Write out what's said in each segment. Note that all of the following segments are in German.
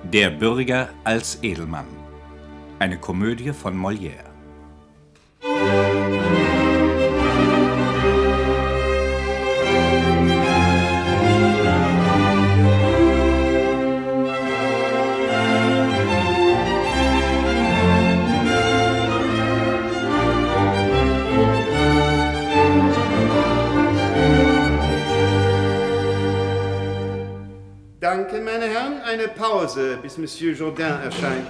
Der Bürger als Edelmann. Eine Komödie von Molière. Danke, meine Herren. Eine Pause, bis Monsieur Jourdain erscheint.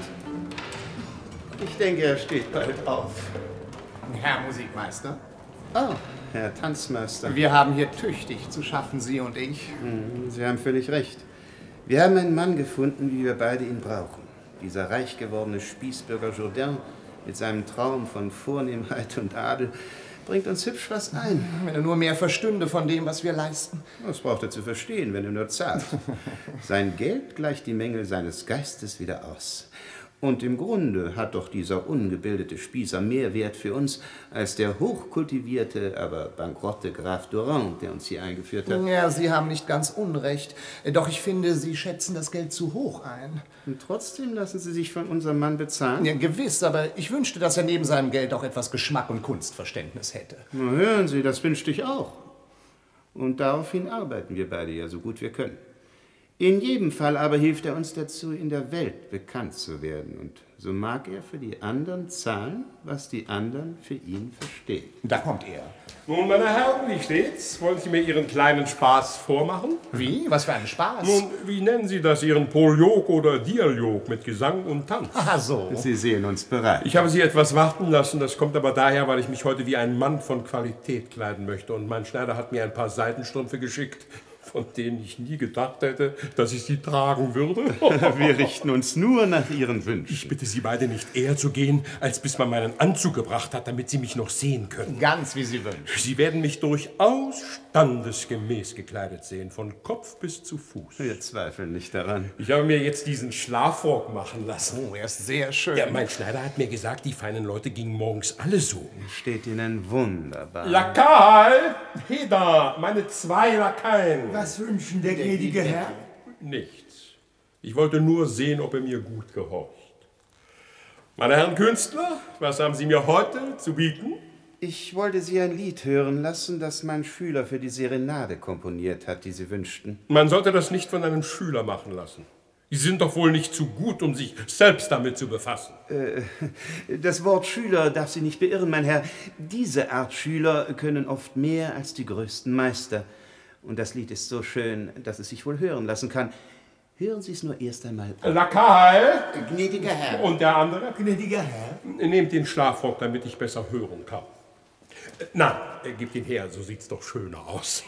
Ich denke, er steht bald auf. Herr Musikmeister? Oh, Herr Tanzmeister. Wir haben hier tüchtig zu schaffen, Sie und ich. Sie haben völlig recht. Wir haben einen Mann gefunden, wie wir beide ihn brauchen. Dieser reich gewordene Spießbürger Jourdain mit seinem Traum von Vornehmheit und Adel bringt uns hübsch was ein. Wenn er nur mehr verstünde von dem, was wir leisten. Das braucht er zu verstehen, wenn er nur zahlt. Sein Geld gleicht die Mängel seines Geistes wieder aus. Und im Grunde hat doch dieser ungebildete Spießer mehr Wert für uns als der hochkultivierte, aber bankrotte Graf Durand, der uns hier eingeführt hat. Ja, Sie haben nicht ganz unrecht. Doch ich finde, Sie schätzen das Geld zu hoch ein. Und trotzdem lassen Sie sich von unserem Mann bezahlen? Ja, gewiss, aber ich wünschte, dass er neben seinem Geld auch etwas Geschmack und Kunstverständnis hätte. Na, hören Sie, das wünschte ich auch. Und daraufhin arbeiten wir beide ja so gut wir können. In jedem Fall aber hilft er uns dazu, in der Welt bekannt zu werden. Und so mag er für die anderen zahlen, was die anderen für ihn verstehen. Da kommt er. Nun, meine Herren, wie steht's? Wollen Sie mir Ihren kleinen Spaß vormachen? Wie? Was für ein Spaß? Nun, wie nennen Sie das? Ihren Poljok oder Dialog mit Gesang und Tanz? Ach so. Sie sehen uns bereit. Ich habe Sie etwas warten lassen. Das kommt aber daher, weil ich mich heute wie ein Mann von Qualität kleiden möchte. Und mein Schneider hat mir ein paar Seidenstrümpfe geschickt, von denen ich nie gedacht hätte, dass ich sie tragen würde. Wir richten uns nur nach Ihren Wünschen. Ich bitte Sie beide nicht eher zu gehen, als bis man meinen Anzug gebracht hat, damit Sie mich noch sehen können. Ganz wie Sie wünschen. Sie werden mich durchaus standesgemäß gekleidet sehen, von Kopf bis zu Fuß. Wir zweifeln nicht daran. Ich habe mir jetzt diesen Schlafrock machen lassen. Oh, er ist sehr schön. Ja, mein Schneider hat mir gesagt, die feinen Leute gingen morgens alle so. Steht Ihnen wunderbar. Lakai! Heda, meine 2 Lakaien. Was wünschen der gnädige Herr? Nichts. Ich wollte nur sehen, ob er mir gut gehorcht. Meine Herren Künstler, was haben Sie mir heute zu bieten? Ich wollte Sie ein Lied hören lassen, das mein Schüler für die Serenade komponiert hat, die Sie wünschten. Man sollte das nicht von einem Schüler machen lassen. Sie sind doch wohl nicht zu gut, um sich selbst damit zu befassen. Das Wort Schüler darf Sie nicht beirren, mein Herr. Diese Art Schüler können oft mehr als die größten Meister. Und das Lied ist so schön, dass es sich wohl hören lassen kann. Hören Sie es nur erst einmal an. Lakai! Gnädiger Herr. Und der andere? Gnädiger Herr? Nehmt den Schlafrock, damit ich besser hören kann. Nein, gebt ihn her, so sieht's doch schöner aus.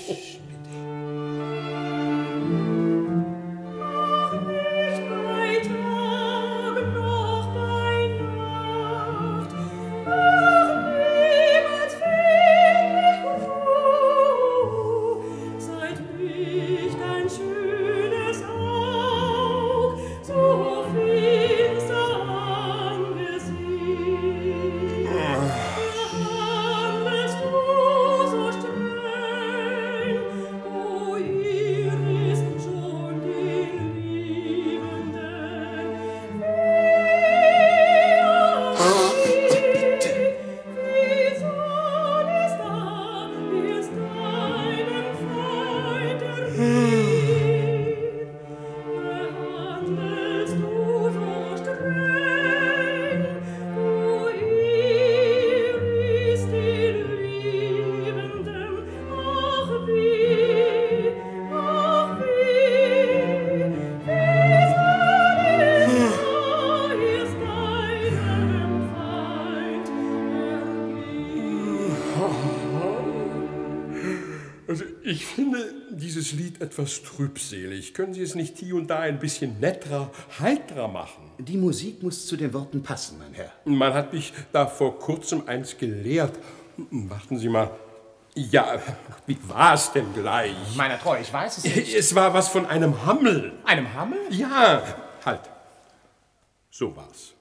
Also ich finde dieses Lied etwas trübselig. Können Sie es nicht hier und da ein bisschen netterer, heiterer machen? Die Musik muss zu den Worten passen, mein Herr. Man hat mich da vor kurzem eins gelehrt. Warten Sie mal. Ja, wie war es denn gleich? Meiner Treu, ich weiß es nicht. Es war was von einem Hammel. Einem Hammel? Ja, halt. So war's.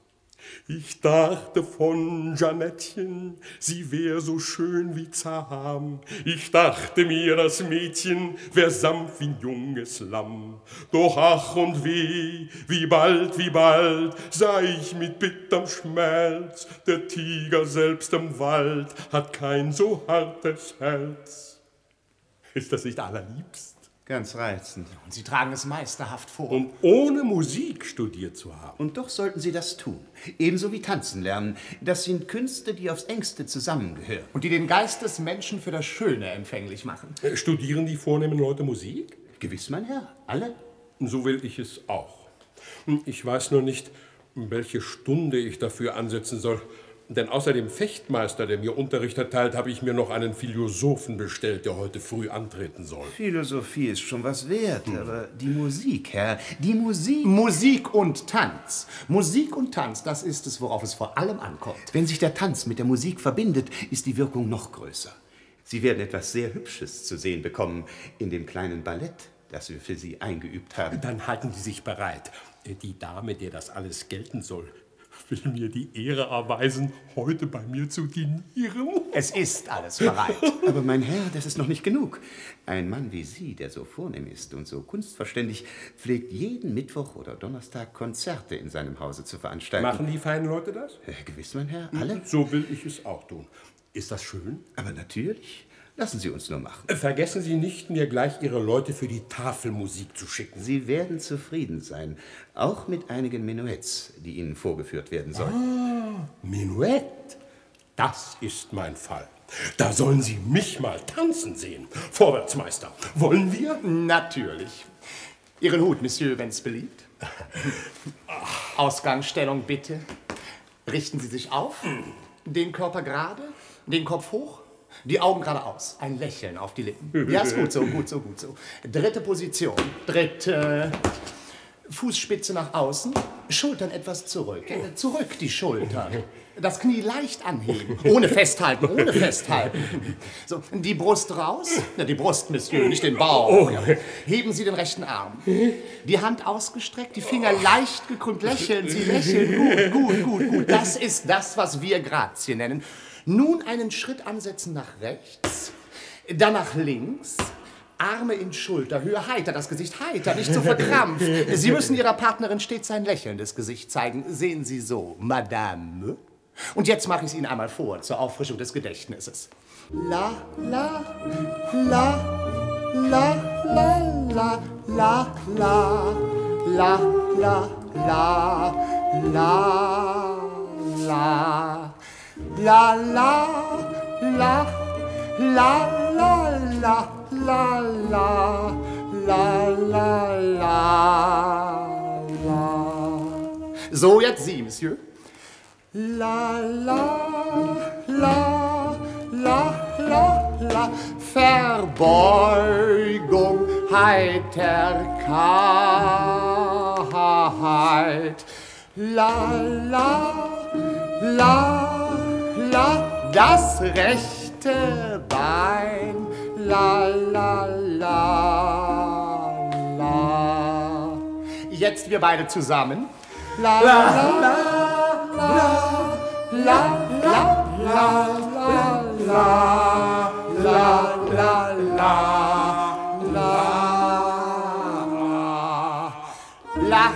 Ich dachte von Jeanettchen, sie wär so schön wie zahm. Ich dachte mir, das Mädchen wär sanft wie ein junges Lamm. Doch ach und weh, wie bald, sah ich mit bitterm Schmerz, der Tiger selbst im Wald hat kein so hartes Herz. Ist das nicht allerliebst? Ganz reizend. Und Sie tragen es meisterhaft vor. Und ohne Musik studiert zu haben. Und doch sollten Sie das tun. Ebenso wie tanzen lernen. Das sind Künste, die aufs engste zusammengehören. Und die den Geist des Menschen für das Schöne empfänglich machen. Studieren die vornehmen Leute Musik? Gewiss, mein Herr. Alle. So will ich es auch. Ich weiß nur nicht, welche Stunde ich dafür ansetzen soll. Denn außer dem Fechtmeister, der mir Unterricht erteilt, habe ich mir noch einen Philosophen bestellt, der heute früh antreten soll. Philosophie ist schon was wert, aber die Musik, Herr, die Musik. Musik und Tanz. Musik und Tanz, das ist es, worauf es vor allem ankommt. Wenn sich der Tanz mit der Musik verbindet, ist die Wirkung noch größer. Sie werden etwas sehr Hübsches zu sehen bekommen in dem kleinen Ballett, das wir für Sie eingeübt haben. Dann halten Sie sich bereit. Die Dame, der das alles gelten soll, will mir die Ehre erweisen, heute bei mir zu dinieren. Es ist alles bereit. Aber mein Herr, das ist noch nicht genug. Ein Mann wie Sie, der so vornehm ist und so kunstverständig, pflegt jeden Mittwoch oder Donnerstag Konzerte in seinem Hause zu veranstalten. Machen die feinen Leute das? Gewiss, mein Herr, alle. So will ich es auch tun. Ist das schön? Aber natürlich. Lassen Sie uns nur machen. Vergessen Sie nicht, mir gleich Ihre Leute für die Tafelmusik zu schicken. Sie werden zufrieden sein, auch mit einigen Menuetts, die Ihnen vorgeführt werden sollen. Menuett? Das ist mein Fall. Da sollen Sie mich mal tanzen sehen. Vorwärts, Meister. Wollen wir? Natürlich. Ihren Hut, Monsieur, wenn's beliebt. Ausgangsstellung bitte. Richten Sie sich auf. Den Körper gerade, den Kopf hoch. Die Augen geradeaus, ein Lächeln auf die Lippen. Ja, ist gut so, gut so, gut so. Dritte Position. Dritte. Fußspitze nach außen, Schultern etwas zurück. Zurück die Schultern. Das Knie leicht anheben. Ohne festhalten, ohne festhalten. So, die Brust raus. Na, die Brust, Monsieur, nicht den Bauch. Heben Sie den rechten Arm. Die Hand ausgestreckt, die Finger leicht gekrümmt. Lächeln Sie, lächeln. Gut. Das ist das, was wir Grazie nennen. Nun einen Schritt ansetzen nach rechts, dann nach links, Arme in Schulterhöhe, heiter, das Gesicht heiter, nicht so verkrampft. Sie müssen Ihrer Partnerin stets ein lächelndes Gesicht zeigen. Sehen Sie so, Madame. Und jetzt mache ich es Ihnen einmal vor, zur Auffrischung des Gedächtnisses. La, la, la, la, la, la, la, la, la, la, la, la, la. La la la la la la la la la la la. So, jetzt Sie, Monsieur. La la la la la la. Verbeugung, Heiterkeit. La la la la, das rechte Bein, la la la la. Jetzt wir beide zusammen. La la la la la la la la la la la la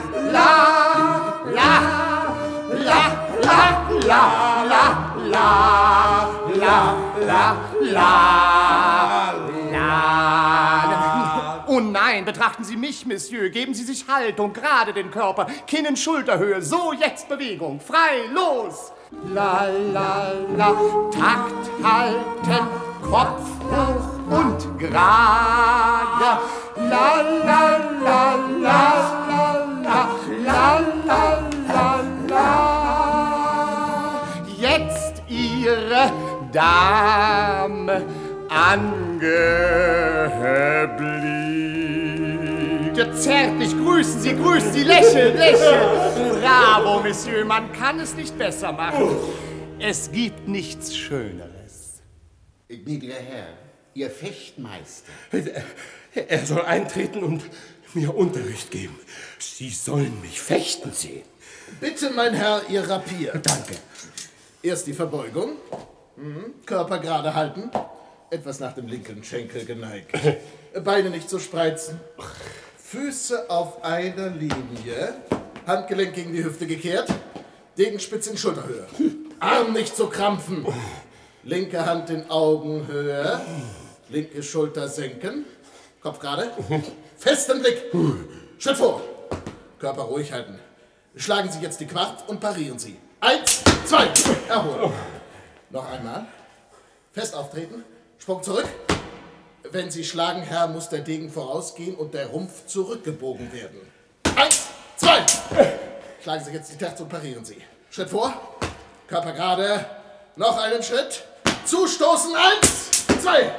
la. Oh nein, betrachten Sie mich, Monsieur. Geben Sie sich Haltung, gerade den Körper, Kinn in Schulterhöhe. So, jetzt Bewegung. Frei, los. La, la, la. Takt halten, Kopf hoch und gerade. La, la, la, la, la, la, la, la, la. Jetzt Ihre Dame angeblieben. Ja, zärtlich, grüßen Sie, lächeln. Bravo, Monsieur, man kann es nicht besser machen. Es gibt nichts Schöneres. Gnädiger Herr, Ihr Fechtmeister. Er soll eintreten und mir Unterricht geben. Sie sollen mich fechten sehen. Bitte, mein Herr, Ihr Rapier. Danke. Erst die Verbeugung. Körper gerade halten. Etwas nach dem linken Schenkel geneigt. Beine nicht so spreizen. Füße auf einer Linie. Handgelenk gegen die Hüfte gekehrt. Degenspitze in Schulterhöhe. Arm nicht so krampfen. Linke Hand in Augenhöhe. Linke Schulter senken. Kopf gerade. Festen Blick. Schritt vor. Körper ruhig halten. Schlagen Sie jetzt die Quart und parieren Sie. 1, 2, erholen. Noch einmal. Fest auftreten. Sprung zurück. Wenn Sie schlagen, Herr, muss der Degen vorausgehen und der Rumpf zurückgebogen werden. 1, 2. Schlagen Sie jetzt die Terz und parieren Sie. Schritt vor. Körper gerade. Noch einen Schritt. Zustoßen. 1, 2.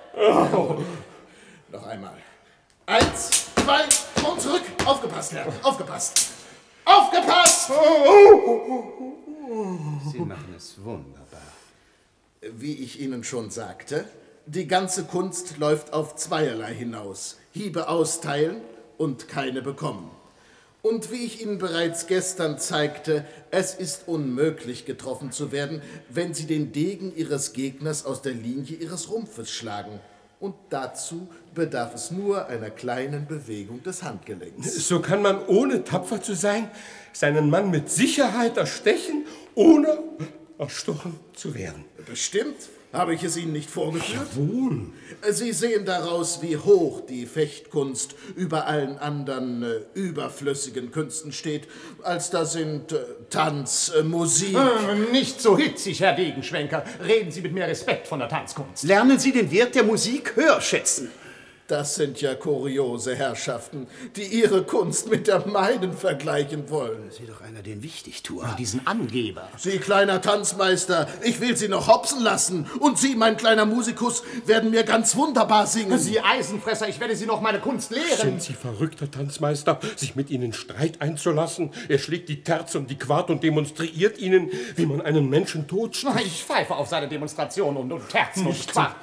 Noch einmal. 1, 2. Sprung zurück. Aufgepasst, Herr. Aufgepasst. Aufgepasst! Sie machen es wunderbar. Wie ich Ihnen schon sagte, die ganze Kunst läuft auf zweierlei hinaus. Hiebe austeilen und keine bekommen. Und wie ich Ihnen bereits gestern zeigte, es ist unmöglich, getroffen zu werden, wenn Sie den Degen Ihres Gegners aus der Linie Ihres Rumpfes schlagen. Und dazu bedarf es nur einer kleinen Bewegung des Handgelenks. So kann man, ohne tapfer zu sein, seinen Mann mit Sicherheit erstechen, ohne erstochen zu werden. Bestimmt. Habe ich es Ihnen nicht vorgeführt? Jawohl. Sie sehen daraus, wie hoch die Fechtkunst über allen anderen überflüssigen Künsten steht. Als da sind Tanz, Musik... Nicht so hitzig, Herr Degenschwenker. Reden Sie mit mehr Respekt von der Tanzkunst. Lernen Sie den Wert der Musik höher schätzen. Das sind ja kuriose Herrschaften, die ihre Kunst mit der meinen vergleichen wollen. Sieh doch einer den Wichtigtuer. Diesen Angeber. Sie, kleiner Tanzmeister, ich will Sie noch hopsen lassen. Und Sie, mein kleiner Musikus, werden mir ganz wunderbar singen. Sie Eisenfresser, ich werde Sie noch meine Kunst lehren. Sind Sie verrückt, Herr Tanzmeister, sich mit Ihnen Streit einzulassen? Er schlägt die Terz und die Quart und demonstriert Ihnen, wie man einen Menschen totsticht. Ich pfeife auf seine Demonstrationen und Terzen und Quart.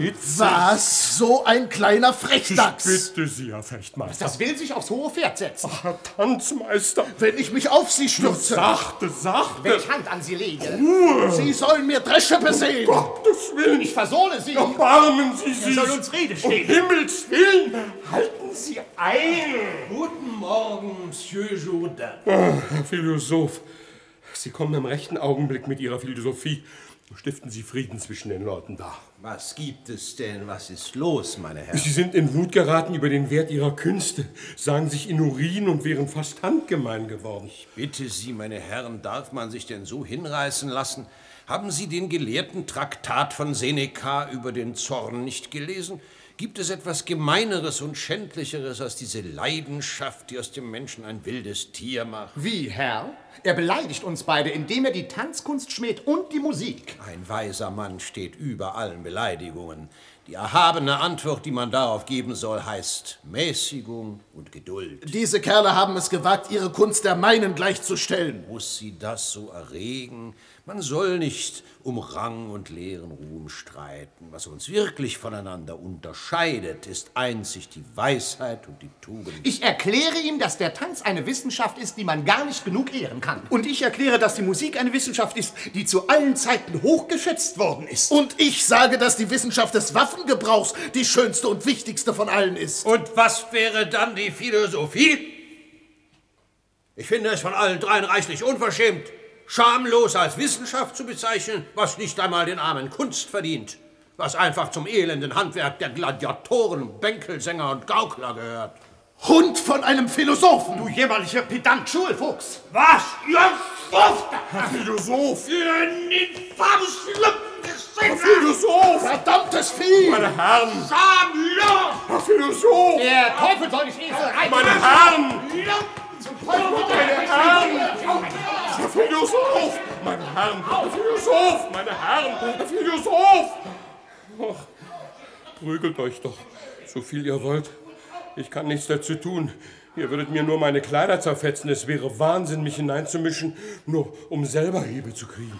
Was? So ein kleiner Frechdachs? Bitte Sie, Herr Fechtmeister. Das will sich aufs hohe Pferd setzen. Herr Tanzmeister. Wenn ich mich auf Sie stürze. Sachte, sachte. Wenn ich Hand an Sie lege. Sie sollen mir Dresche besehen. Gottes Willen. Ich versohle Sie. Erbarmen Sie sich. soll uns Rede stehen. Um Himmels Willen. Halten Sie ein. Guten Morgen, Monsieur Jourdain. Herr Philosoph, Sie kommen im rechten Augenblick mit Ihrer Philosophie. Stiften Sie Frieden zwischen den Leuten da. Was gibt es denn? Was ist los, meine Herren? Sie sind in Wut geraten über den Wert Ihrer Künste, sagen sich in Urin und wären fast handgemein geworden. Bitte Sie, meine Herren, darf man sich denn so hinreißen lassen? Haben Sie den gelehrten Traktat von Seneca über den Zorn nicht gelesen? Gibt es etwas Gemeineres und Schändlicheres als diese Leidenschaft, die aus dem Menschen ein wildes Tier macht? Wie, Herr? Er beleidigt uns beide, indem er die Tanzkunst schmäht und die Musik. Ein weiser Mann steht über allen Beleidigungen. Die erhabene Antwort, die man darauf geben soll, heißt Mäßigung und Geduld. Diese Kerle haben es gewagt, ihre Kunst der meinen gleichzustellen. Muss sie das so erregen? Man soll nicht um Rang und leeren Ruhm streiten. Was uns wirklich voneinander unterscheidet, ist einzig die Weisheit und die Tugend. Ich erkläre ihm, dass der Tanz eine Wissenschaft ist, die man gar nicht genug ehren kann. Und ich erkläre, dass die Musik eine Wissenschaft ist, die zu allen Zeiten hochgeschätzt worden ist. Und ich sage, dass die Wissenschaft des Waffengebrauchs die schönste und wichtigste von allen ist. Und was wäre dann die Philosophie? Ich finde es von allen dreien reichlich unverschämt, schamlos als Wissenschaft zu bezeichnen, was nicht einmal den armen Kunst verdient, was einfach zum elenden Handwerk der Gladiatoren, Bänkelsänger und Gaukler gehört. Hund von einem Philosophen! Du jämmerlicher Pedant, Schulfuchs! Was? Ihr Schufter! Herr Philosoph! Ihr infames Herr Philosoph! Verdammtes Vieh! Meine Herren! Schamlos! Herr Philosoph! Der Teufel soll dich Esel reiten! Meine Herren! Zum Teufel mit Meine Herren! Herr Philosoph! Meine Herren! Herr Philosoph! Meine Herren! Herr Philosoph! Ach, prügelt euch doch, so viel ihr wollt. Ich kann nichts dazu tun. Ihr würdet mir nur meine Kleider zerfetzen. Es wäre Wahnsinn, mich hineinzumischen, nur um selber Hiebe zu kriegen.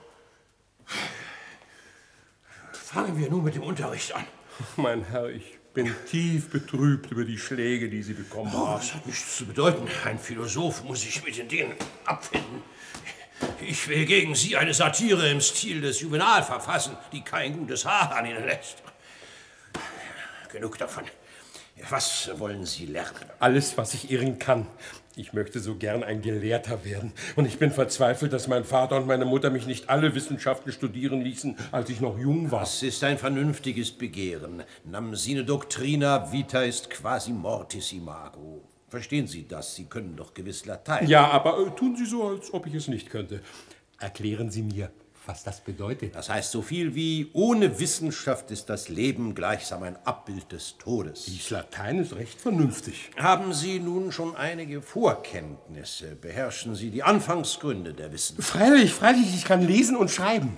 Fangen wir nun mit dem Unterricht an. Mein Herr, ich bin tief betrübt über die Schläge, die Sie bekommen haben. Das hat nichts zu bedeuten. Ein Philosoph muss sich mit den Dingen abfinden. Ich will gegen Sie eine Satire im Stil des Juvenal verfassen, die kein gutes Haar an Ihnen lässt. Genug davon. Was wollen Sie lernen? Alles, was ich irren kann. Ich möchte so gern ein Gelehrter werden. Und ich bin verzweifelt, dass mein Vater und meine Mutter mich nicht alle Wissenschaften studieren ließen, als ich noch jung war. Das ist ein vernünftiges Begehren. Nam sine doctrina vita est quasi mortis imago. Verstehen Sie das? Sie können doch gewiss Latein. Ja, aber tun Sie so, als ob ich es nicht könnte. Erklären Sie mir, was das bedeutet. Das heißt so viel wie, ohne Wissenschaft ist das Leben gleichsam ein Abbild des Todes. Dies Latein ist recht vernünftig. Haben Sie nun schon einige Vorkenntnisse? Beherrschen Sie die Anfangsgründe der Wissenschaft? Freilich, ich kann lesen und schreiben.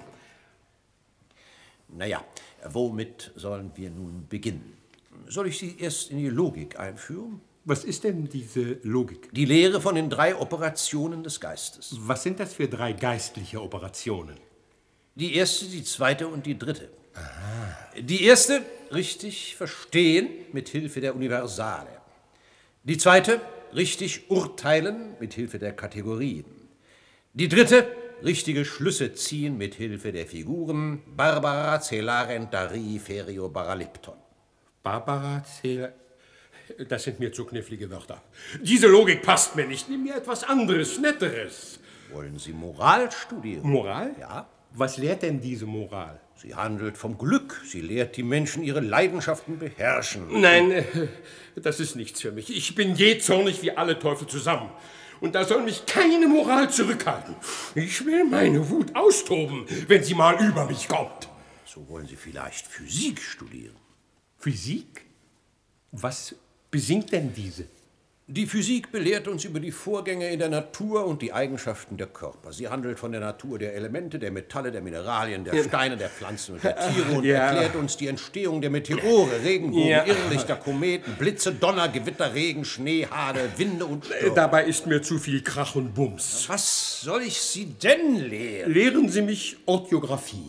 Naja, womit sollen wir nun beginnen? Soll ich Sie erst in die Logik einführen? Was ist denn diese Logik? Die Lehre von den 3 Operationen des Geistes. Was sind das für 3 geistliche Operationen? Die erste, die zweite und die dritte. Aha. Die erste, richtig verstehen mit Hilfe der Universale. Die zweite, richtig urteilen mit Hilfe der Kategorien. Die dritte, richtige Schlüsse ziehen mit Hilfe der Figuren Barbara, Celarent, Dari, Ferio, Baralipton. Barbara, das sind mir zu knifflige Wörter. Diese Logik passt mir nicht. Nimm mir etwas anderes, Netteres. Wollen Sie Moral studieren? Moral? Ja. Was lehrt denn diese Moral? Sie handelt vom Glück. Sie lehrt die Menschen, ihre Leidenschaften beherrschen. Nein, das ist nichts für mich. Ich bin jähzornig wie alle Teufel zusammen. Und da soll mich keine Moral zurückhalten. Ich will meine Wut austoben, wenn sie mal über mich kommt. So wollen Sie vielleicht Physik studieren. Physik? Was besingt denn diese? Die Physik belehrt uns über die Vorgänge in der Natur und die Eigenschaften der Körper. Sie handelt von der Natur der Elemente, der Metalle, der Mineralien, der Steine, der Pflanzen und der Tiere und erklärt uns die Entstehung der Meteore, Regenbogen, Irrlichter, Kometen, Blitze, Donner, Gewitter, Regen, Schnee, Hagel, Winde und Stürme. Dabei ist mir zu viel Krach und Bums. Was soll ich Sie denn lehren? Lehren Sie mich Orthographie.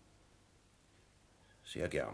Sehr gern.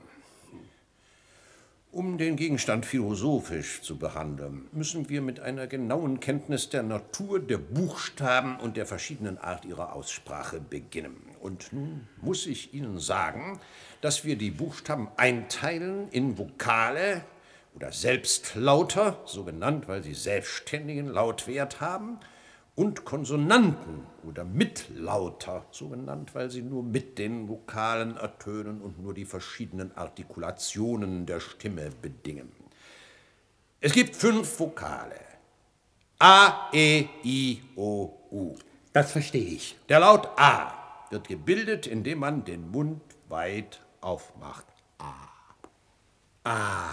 Um den Gegenstand philosophisch zu behandeln, müssen wir mit einer genauen Kenntnis der Natur, der Buchstaben und der verschiedenen Art ihrer Aussprache beginnen. Und nun muss ich Ihnen sagen, dass wir die Buchstaben einteilen in Vokale oder Selbstlauter, so genannt, weil sie selbstständigen Lautwert haben, und Konsonanten oder Mitlauter, so genannt, weil sie nur mit den Vokalen ertönen und nur die verschiedenen Artikulationen der Stimme bedingen. Es gibt 5 Vokale. A, E, I, O, U. Das verstehe ich. Der Laut A wird gebildet, indem man den Mund weit aufmacht. A. A.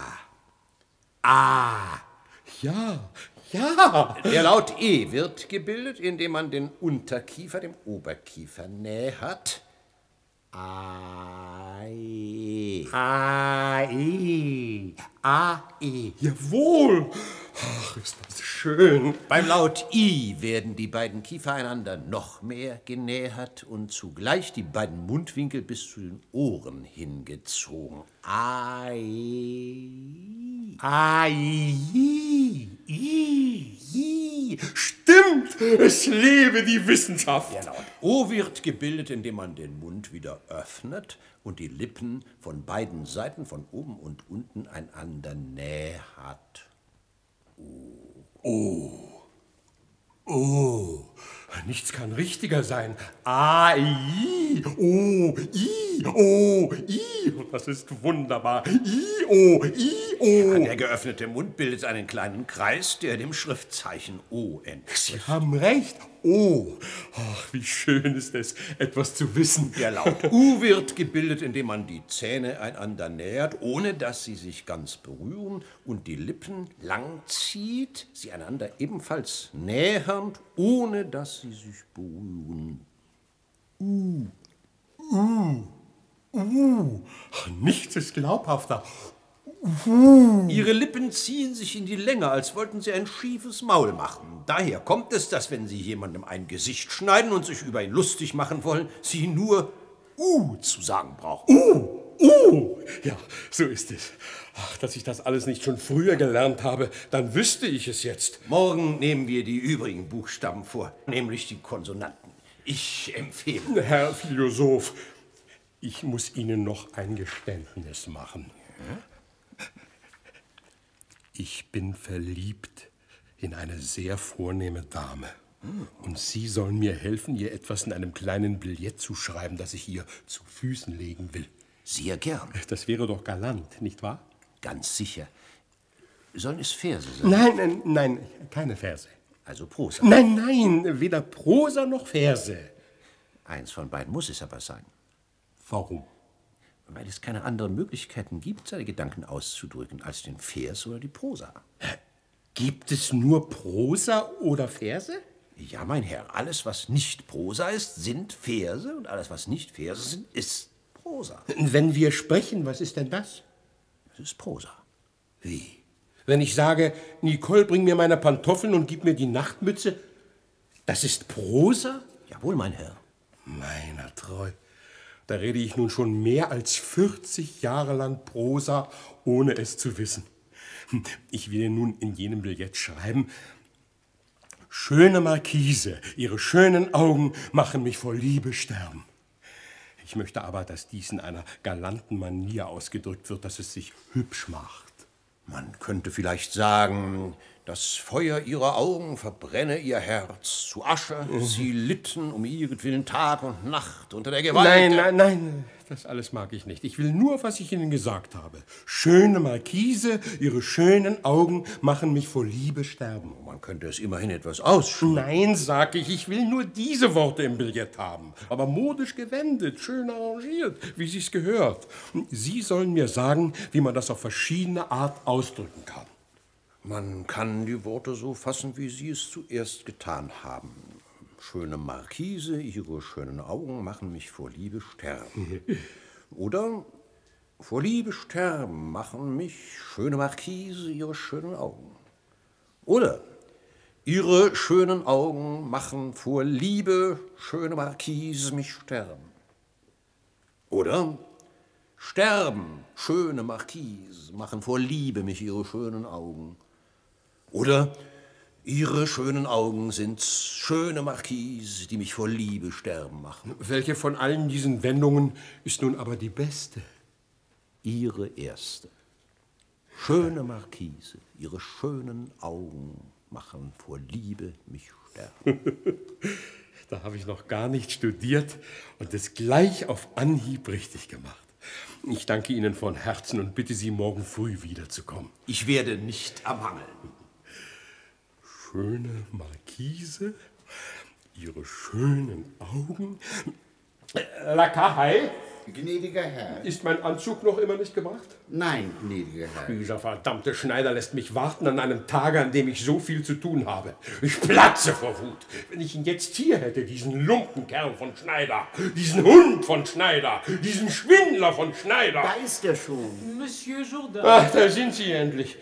A. Ja. Der Laut E wird gebildet, indem man den Unterkiefer dem Oberkiefer nähert. A, E. A, E. A, E. Jawohl. Ach, ist das schön. Beim Laut I werden die beiden Kiefer einander noch mehr genähert und zugleich die beiden Mundwinkel bis zu den Ohren hingezogen. A, E. A, I, I. Stimmt, es lebe die Wissenschaft. Der Laut O wird gebildet, indem man den Mund wieder öffnet und die Lippen von beiden Seiten, von oben und unten, einander nähert. Oh, nichts kann richtiger sein. A, I, O, I, O, I. Das ist wunderbar. I, O, I, O. Der geöffnete Mund bildet einen kleinen Kreis, der dem Schriftzeichen O entspricht. Sie haben recht. O. Ach, wie schön ist es, etwas zu wissen. Der Laut U wird gebildet, indem man die Zähne einander nähert, ohne dass sie sich ganz berühren und die Lippen lang zieht, sie einander ebenfalls nähernd, ohne dass sie sich berühren. Nichts ist glaubhafter. Ihre Lippen ziehen sich in die Länge, als wollten sie ein schiefes Maul machen. Daher kommt es, dass, wenn Sie jemandem ein Gesicht schneiden und sich über ihn lustig machen wollen, Sie nur zu sagen brauchen. Ja, so ist es. Ach, dass ich das alles nicht schon früher gelernt habe, dann wüsste ich es jetzt. Morgen nehmen wir die übrigen Buchstaben vor, nämlich die Konsonanten. Ich empfehle. Herr Philosoph, ich muss Ihnen noch ein Geständnis machen. Ich bin verliebt in eine sehr vornehme Dame. Und Sie sollen mir helfen, ihr etwas in einem kleinen Billett zu schreiben, das ich ihr zu Füßen legen will. Sehr gern. Das wäre doch galant, nicht wahr? Ganz sicher. Sollen es Verse sein? Nein, keine Verse. Also Prosa. Nein, weder Prosa noch Verse. Eins von beiden muss es aber sein. Warum? Weil es keine anderen Möglichkeiten gibt, seine Gedanken auszudrücken, als den Vers oder die Prosa. Gibt es nur Prosa oder Verse? Ja, mein Herr, alles, was nicht Prosa ist, sind Verse, und alles, was nicht Verse sind, ist Prosa. Wenn wir sprechen, was ist denn das? Das ist Prosa. Wie? Wenn ich sage, Nicole, bring mir meine Pantoffeln und gib mir die Nachtmütze, das ist Prosa? Jawohl, mein Herr. Meiner Treu, da rede ich nun schon mehr als 40 Jahre lang Prosa, ohne es zu wissen. Ich will nun in jenem Billett schreiben: Schöne Marquise, Ihre schönen Augen machen mich vor Liebe sterben. Ich möchte aber, dass dies in einer galanten Manier ausgedrückt wird, dass es sich hübsch macht. Man könnte vielleicht sagen, das Feuer ihrer Augen verbrenne ihr Herz zu Asche. Sie litten um ihretwillen Tag und Nacht unter der Gewalt. Nein, das alles mag ich nicht. Ich will nur, was ich Ihnen gesagt habe. Schöne Marquise, Ihre schönen Augen machen mich vor Liebe sterben. Man könnte es immerhin etwas ausschreiben. Nein, sag ich will nur diese Worte im Billett haben. Aber modisch gewendet, schön arrangiert, wie sich's gehört. Sie sollen mir sagen, wie man das auf verschiedene Art ausdrücken kann. Man kann die Worte so fassen, wie Sie es zuerst getan haben. Schöne Marquise, Ihre schönen Augen machen mich vor Liebe sterben. Oder vor Liebe sterben machen mich, schöne Marquise, Ihre schönen Augen. Oder Ihre schönen Augen machen vor Liebe, schöne Marquise, mich sterben. Oder sterben, schöne Marquise, machen vor Liebe mich Ihre schönen Augen. Oder Ihre schönen Augen sind schöne Marquise, die mich vor Liebe sterben machen. Welche von allen diesen Wendungen ist nun aber die beste? Ihre erste. Schöne Marquise, Ihre schönen Augen machen vor Liebe mich sterben. Da habe ich noch gar nicht studiert und es gleich auf Anhieb richtig gemacht. Ich danke Ihnen von Herzen und bitte Sie, morgen früh wiederzukommen. Ich werde nicht ermangeln. Schöne Marquise, Ihre schönen Augen. Lakai, Gnädiger Herr. ist mein Anzug noch immer nicht gebracht? Nein, gnädiger Herr. Dieser verdammte Schneider lässt mich warten an einem Tage, an dem ich so viel zu tun habe. Ich platze vor Wut. Wenn ich ihn jetzt hier hätte, diesen Lumpenkerl von Schneider, diesen Hund von Schneider, diesen Schwindler von Schneider. Da ist er schon. Monsieur Jourdain. Ach, da sind Sie endlich.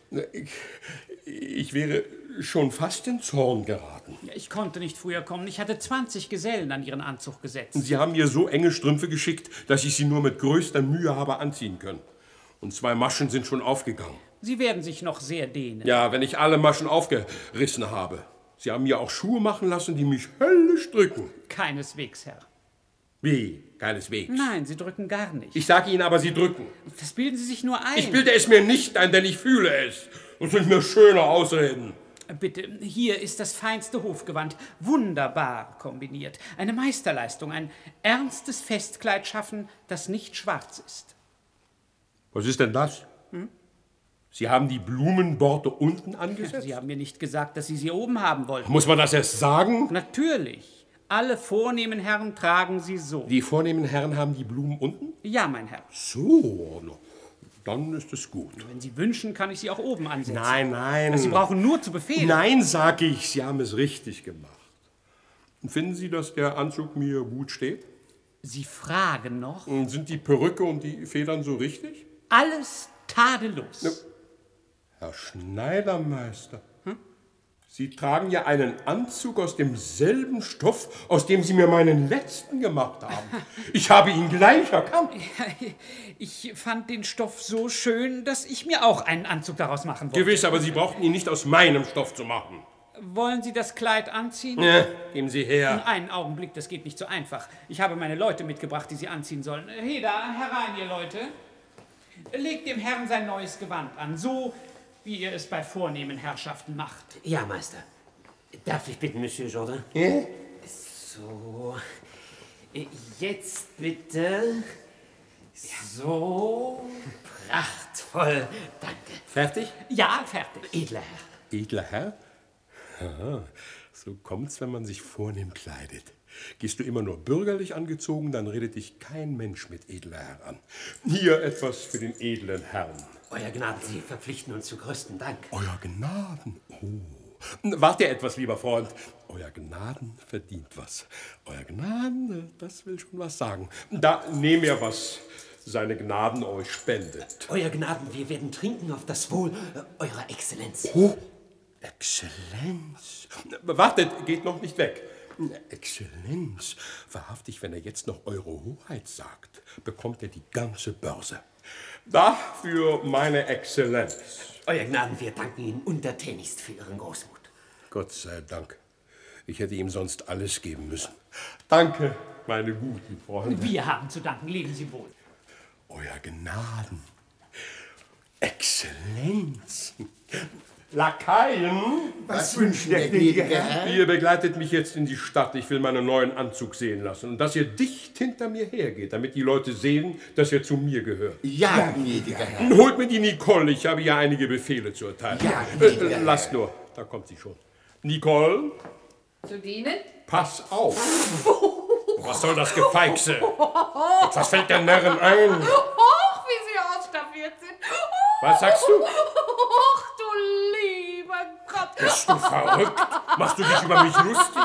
Ich wäre schon fast in Zorn geraten. Ja, ich konnte nicht früher kommen. Ich hatte 20 Gesellen an Ihren Anzug gesetzt. Sie haben mir so enge Strümpfe geschickt, dass ich sie nur mit größter Mühe habe anziehen können. Und 2 Maschen sind schon aufgegangen. Sie werden sich noch sehr dehnen. Ja, wenn ich alle Maschen aufgerissen habe. Sie haben mir auch Schuhe machen lassen, die mich höllisch drücken. Keineswegs, Herr. Wie? Keineswegs. Nein, Sie drücken gar nicht. Ich sage Ihnen aber, Sie drücken. Das bilden Sie sich nur ein. Ich bilde es mir nicht ein, denn ich fühle es. Und soll ich mir schöner ausreden. Bitte, hier ist das feinste Hofgewand. Wunderbar kombiniert. Eine Meisterleistung, ein ernstes Festkleid schaffen, das nicht schwarz ist. Was ist denn das? Sie haben die Blumenborte unten angesetzt? Sie haben mir nicht gesagt, dass Sie sie oben haben wollten. Muss man das erst sagen? Natürlich. Alle vornehmen Herren tragen sie so. Die vornehmen Herren haben die Blumen unten? Ja, mein Herr. So, dann ist es gut. Wenn Sie wünschen, kann ich sie auch oben ansetzen. Nein. Sie brauchen nur zu befehlen. Nein, sag ich, Sie haben es richtig gemacht. Finden Sie, dass der Anzug mir gut steht? Sie fragen noch? Und sind die Perücke und die Federn so richtig? Alles tadellos. Herr Schneidermeister, Sie tragen ja einen Anzug aus demselben Stoff, aus dem Sie mir meinen letzten gemacht haben. Ich habe ihn gleich erkannt. Ich fand den Stoff so schön, dass ich mir auch einen Anzug daraus machen wollte. Gewiss, aber Sie brauchten ihn nicht aus meinem Stoff zu machen. Wollen Sie das Kleid anziehen? Ja, geben Sie her. Einen Augenblick, das geht nicht so einfach. Ich habe meine Leute mitgebracht, die Sie anziehen sollen. Heda, herein, ihr Leute. Legt dem Herrn sein neues Gewand an, so wie ihr es bei vornehmen Herrschaften macht. Ja, Meister. Darf ich bitten, Monsieur Jourdain? Ja? So. Jetzt bitte. So. Prachtvoll. Danke. Fertig? Ja, fertig. Edler Herr. Edler Herr? Aha, so kommt's, wenn man sich vornehm kleidet. Gehst du immer nur bürgerlich angezogen, dann redet dich kein Mensch mit edler Herr an. Hier etwas für den edlen Herrn. Euer Gnaden, Sie verpflichten uns zu größten Dank. Euer Gnaden? Oh. Warte etwas, lieber Freund. Euer Gnaden verdient was. Euer Gnaden, das will schon was sagen. Da nehm ihr was seine Gnaden euch spendet. Euer Gnaden, wir werden trinken auf das Wohl eurer Exzellenz. Oh, Exzellenz. Wartet, geht noch nicht weg. Exzellenz, wahrhaftig, wenn er jetzt noch Eure Hoheit sagt, bekommt er die ganze Börse. Dafür meine Exzellenz. Euer Gnaden, wir danken Ihnen untertänigst für Ihren Großmut. Gott sei Dank. Ich hätte ihm sonst alles geben müssen. Danke, meine guten Freunde. Wir haben zu danken, leben Sie wohl. Euer Gnaden. Exzellenz. Lakaien. Was wünscht der gnädige Herr? Ihr begleitet mich jetzt in die Stadt. Ich will meinen neuen Anzug sehen lassen. Und dass ihr dicht hinter mir hergeht, damit die Leute sehen, dass ihr zu mir gehört. Ja, gnädiger Herr. Holt mir die Nicole. Ich habe ja einige Befehle zu erteilen. Ja, gnädiger Herr. Lasst nur. Da kommt sie schon. Nicole, Zu dienen? pass auf. Was soll das Gefeixe? Was fällt der Närrin ein? Och, wie Sie ausstaffiert sind. Was sagst du? Och, du lieber Gott. Bist du verrückt? Machst du dich über mich lustig?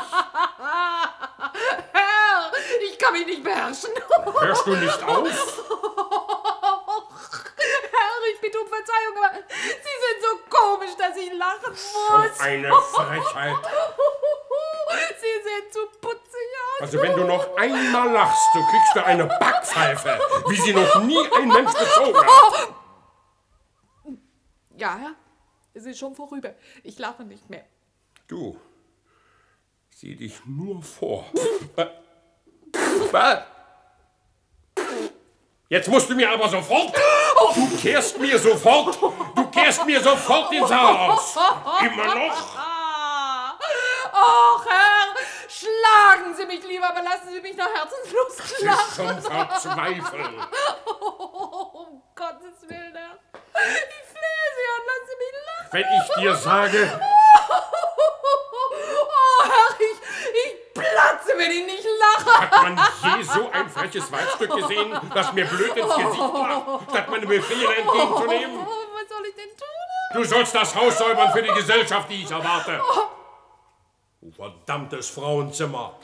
Herr, ich kann mich nicht beherrschen. Hörst du nicht auf? Herr, ich bitte um Verzeihung, aber Sie sind so komisch, dass ich lachen muss. So eine Frechheit. Sie sehen zu putzig aus. Also wenn du noch einmal lachst, so kriegst du eine Backpfeife, wie sie noch nie ein Mensch gezogen hat. Ja, Herr, es ist schon vorüber. Ich lache nicht mehr. Du, sieh dich nur vor. Was? Jetzt musst du mir aber sofort, du kehrst mir sofort den Saal aus. Immer noch? Och, Herr, schlagen Sie mich lieber, aber lassen Sie mich noch herzenslos Das ist lachen. schon verzweifeln. Um Gottes Willen, Herr. Ich flehe Sie an, lassen Sie mich lachen. Wenn ich dir sage... Oh, Herr, ich platze, wenn ich nicht lache. Hat man je so ein freches Weibstück gesehen, das mir blöd ins Gesicht lacht, statt meine Befehle entgegenzunehmen? Was soll ich denn tun? Du sollst das Haus säubern für die Gesellschaft, die ich erwarte. Du verdammtes Frauenzimmer.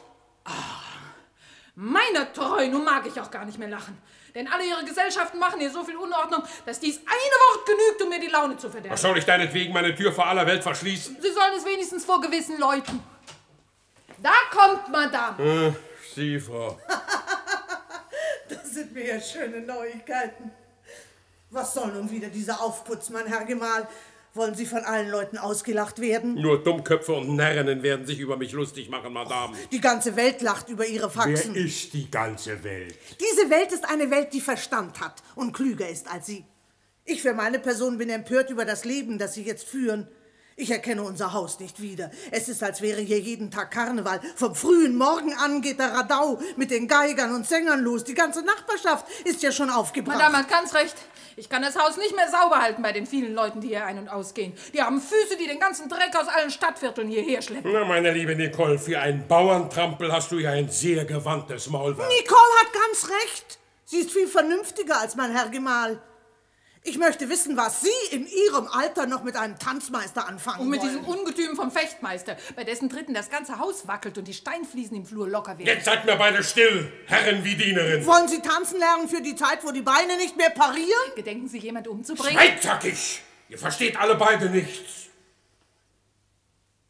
Meiner Treu, nun mag ich auch gar nicht mehr lachen. Denn alle Ihre Gesellschaften machen hier so viel Unordnung, dass dies eine Wort genügt, um mir die Laune zu verderben. Was soll ich deinetwegen meine Tür vor aller Welt verschließen? Sie sollen es wenigstens vor gewissen Leuten. Da kommt Madame. Sie, Frau. Das sind mir ja schöne Neuigkeiten. Was soll nun wieder dieser Aufputz, mein Herr Gemahl? Wollen Sie von allen Leuten ausgelacht werden? Nur Dummköpfe und Närrinnen werden sich über mich lustig machen, Madame. Die ganze Welt lacht über Ihre Faxen. Wer ist die ganze Welt? Diese Welt ist eine Welt, die Verstand hat und klüger ist als Sie. Ich für meine Person bin empört über das Leben, das Sie jetzt führen. Ich erkenne unser Haus nicht wieder. Es ist, als wäre hier jeden Tag Karneval. Vom frühen Morgen an geht der Radau mit den Geigern und Sängern los. Die ganze Nachbarschaft ist ja schon aufgebracht. Madame hat ganz recht. Ich kann das Haus nicht mehr sauber halten bei den vielen Leuten, die hier ein- und ausgehen. Die haben Füße, die den ganzen Dreck aus allen Stadtvierteln hierher schleppen. Na, meine liebe Nicole, für einen Bauerntrampel hast du ja ein sehr gewandtes Maulwerk. Nicole hat ganz recht. Sie ist viel vernünftiger als mein Herr Gemahl. Ich möchte wissen, was Sie in Ihrem Alter noch mit einem Tanzmeister anfangen Und mit wollen. diesem Ungetüm vom Fechtmeister, bei dessen Tritten das ganze Haus wackelt und die Steinfliesen im Flur locker werden. Jetzt seid mir beide still, Herren wie Dienerin. Wollen Sie tanzen lernen für die Zeit, wo die Beine nicht mehr parieren? Gedenken Sie, jemand umzubringen? Schweigt, sag ich! Ihr versteht alle beide nichts.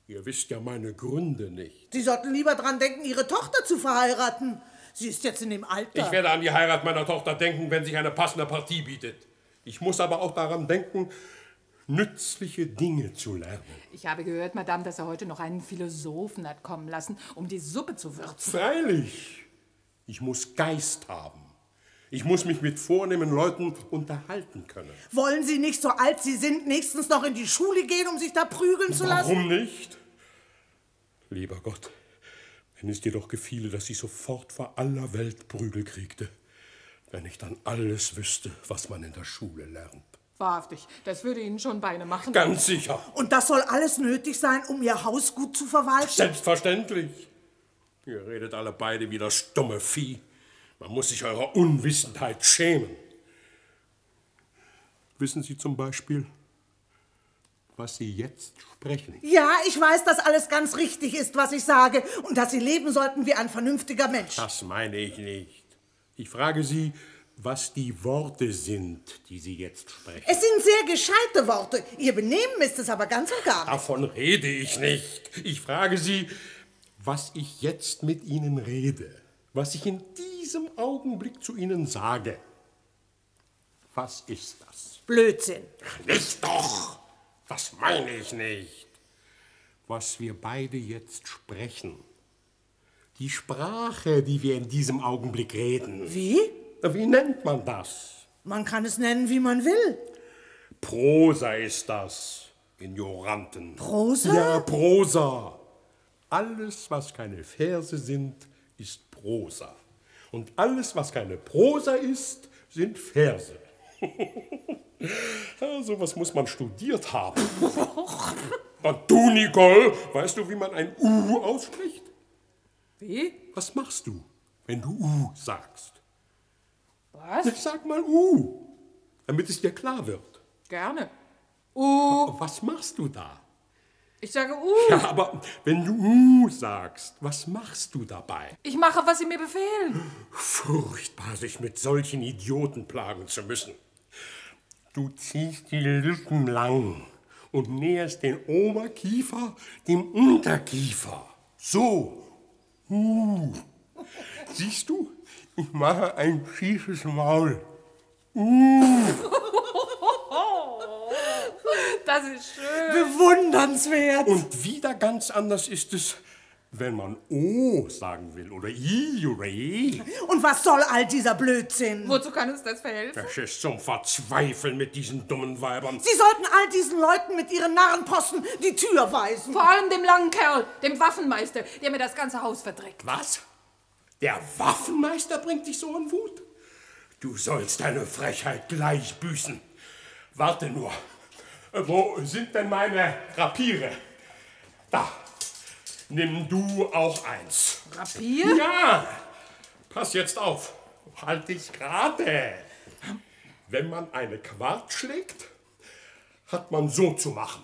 Ihr wisst ja meine Gründe nicht. Sie sollten lieber dran denken, Ihre Tochter zu verheiraten. Sie ist jetzt in dem Alter. Ich werde an die Heirat meiner Tochter denken, wenn sich eine passende Partie bietet. Ich muss aber auch daran denken, nützliche Dinge zu lernen. Ich habe gehört, Madame, dass er heute noch einen Philosophen hat kommen lassen, um die Suppe zu würzen. Freilich. Ich muss Geist haben. Ich muss mich mit vornehmen Leuten unterhalten können. Wollen Sie nicht, so alt Sie sind, nächstens noch in die Schule gehen, um sich da prügeln zu lassen? Warum nicht? Lieber Gott, wenn es dir doch gefiele, dass ich sofort vor aller Welt Prügel kriegte, wenn ich dann alles wüsste, was man in der Schule lernt. Wahrhaftig, das würde Ihnen schon Beine machen. Ganz sicher. Und das soll alles nötig sein, um Ihr Haus gut zu verwalten? Selbstverständlich. Ihr redet alle beide wie das stumme Vieh. Man muss sich eurer Unwissenheit schämen. Wissen Sie zum Beispiel, was Sie jetzt sprechen? Ja, ich weiß, dass alles ganz richtig ist, was ich sage, und dass Sie leben sollten wie ein vernünftiger Mensch. Das meine ich nicht. Ich frage Sie, was die Worte sind, die Sie jetzt sprechen. Es sind sehr gescheite Worte. Ihr Benehmen ist es aber ganz und gar nicht. Davon rede ich nicht. Ich frage Sie, was ich jetzt mit Ihnen rede, was ich in diesem Augenblick zu Ihnen sage. Was ist das? Blödsinn. Nicht doch! Das meine ich nicht. Was wir beide jetzt sprechen. Die Sprache, die wir in diesem Augenblick reden. Wie? Wie nennt man das? Man kann es nennen, wie man will. Prosa ist das, Ignoranten. Prosa? Ja, Prosa. Alles, was keine Verse sind, ist Prosa. Und alles, was keine Prosa ist, sind Verse. So was muss man studiert haben. Und du, Nicole, weißt du, wie man ein U ausspricht? Wie? Was machst du, wenn du U sagst? Was? Sag mal U, damit es dir klar wird. Gerne. Was machst du da? Ich sage Ja, aber wenn du sagst, was machst du dabei? Ich mache, was Sie mir befehlen. Furchtbar, sich mit solchen Idioten plagen zu müssen. Du ziehst die Lippen lang und näherst den Oberkiefer dem Unterkiefer. So. Siehst du, ich mache ein schiefes Maul. Das ist schön. Bewundernswert. Und wieder ganz anders ist es, wenn man O sagen will oder I oder E. Und was soll all dieser Blödsinn? Wozu kann uns das verhelfen? Das ist zum Verzweifeln mit diesen dummen Weibern. Sie sollten all diesen Leuten mit ihren Narrenposten die Tür weisen. Vor allem dem langen Kerl, dem Waffenmeister, der mir das ganze Haus verdreckt. Was? Der Waffenmeister bringt dich so in Wut? Du sollst deine Frechheit gleich büßen. Warte nur. Wo sind denn meine Rapiere? Da. Nimm du auch eins. Rapier? Ja. Pass jetzt auf. Halt dich gerade. Wenn man eine Quart schlägt, hat man so zu machen.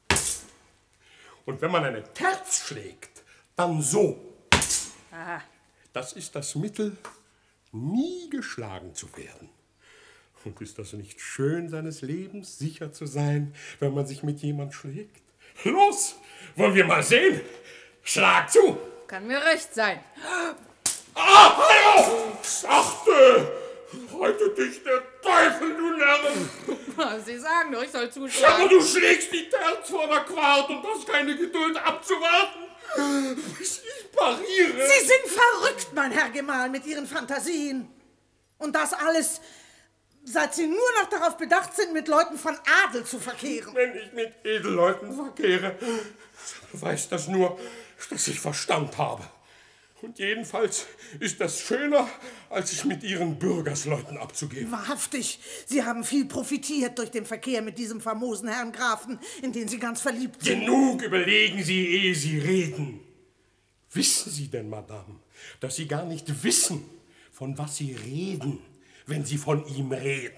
Und wenn man eine Terz schlägt, dann so. Aha. Das ist das Mittel, nie geschlagen zu werden. Und ist das nicht schön, seines Lebens sicher zu sein, wenn man sich mit jemand schlägt? Los, wollen wir mal sehen? Schlag zu! Kann mir recht sein. Ah, hallo! Sachte! Heute dich der Teufel, du Närrin! Sie sagen doch, ich soll Aber zuschlagen. du schlägst die Terz vor der Quart und hast keine Geduld abzuwarten, bis ich pariere. Sie sind verrückt, mein Herr Gemahl, mit Ihren Fantasien. Und das alles, seit Sie nur noch darauf bedacht sind, mit Leuten von Adel zu verkehren. Wenn ich mit Edelleuten verkehre, beweist das nur, dass ich Verstand habe. Und jedenfalls ist das schöner, als sich mit Ihren Bürgersleuten abzugeben. Wahrhaftig, Sie haben viel profitiert durch den Verkehr mit diesem famosen Herrn Grafen, in den Sie ganz verliebt sind. Genug überlegen Sie, ehe Sie reden. Wissen Sie denn, Madame, dass Sie gar nicht wissen, von was Sie reden, wenn Sie von ihm reden?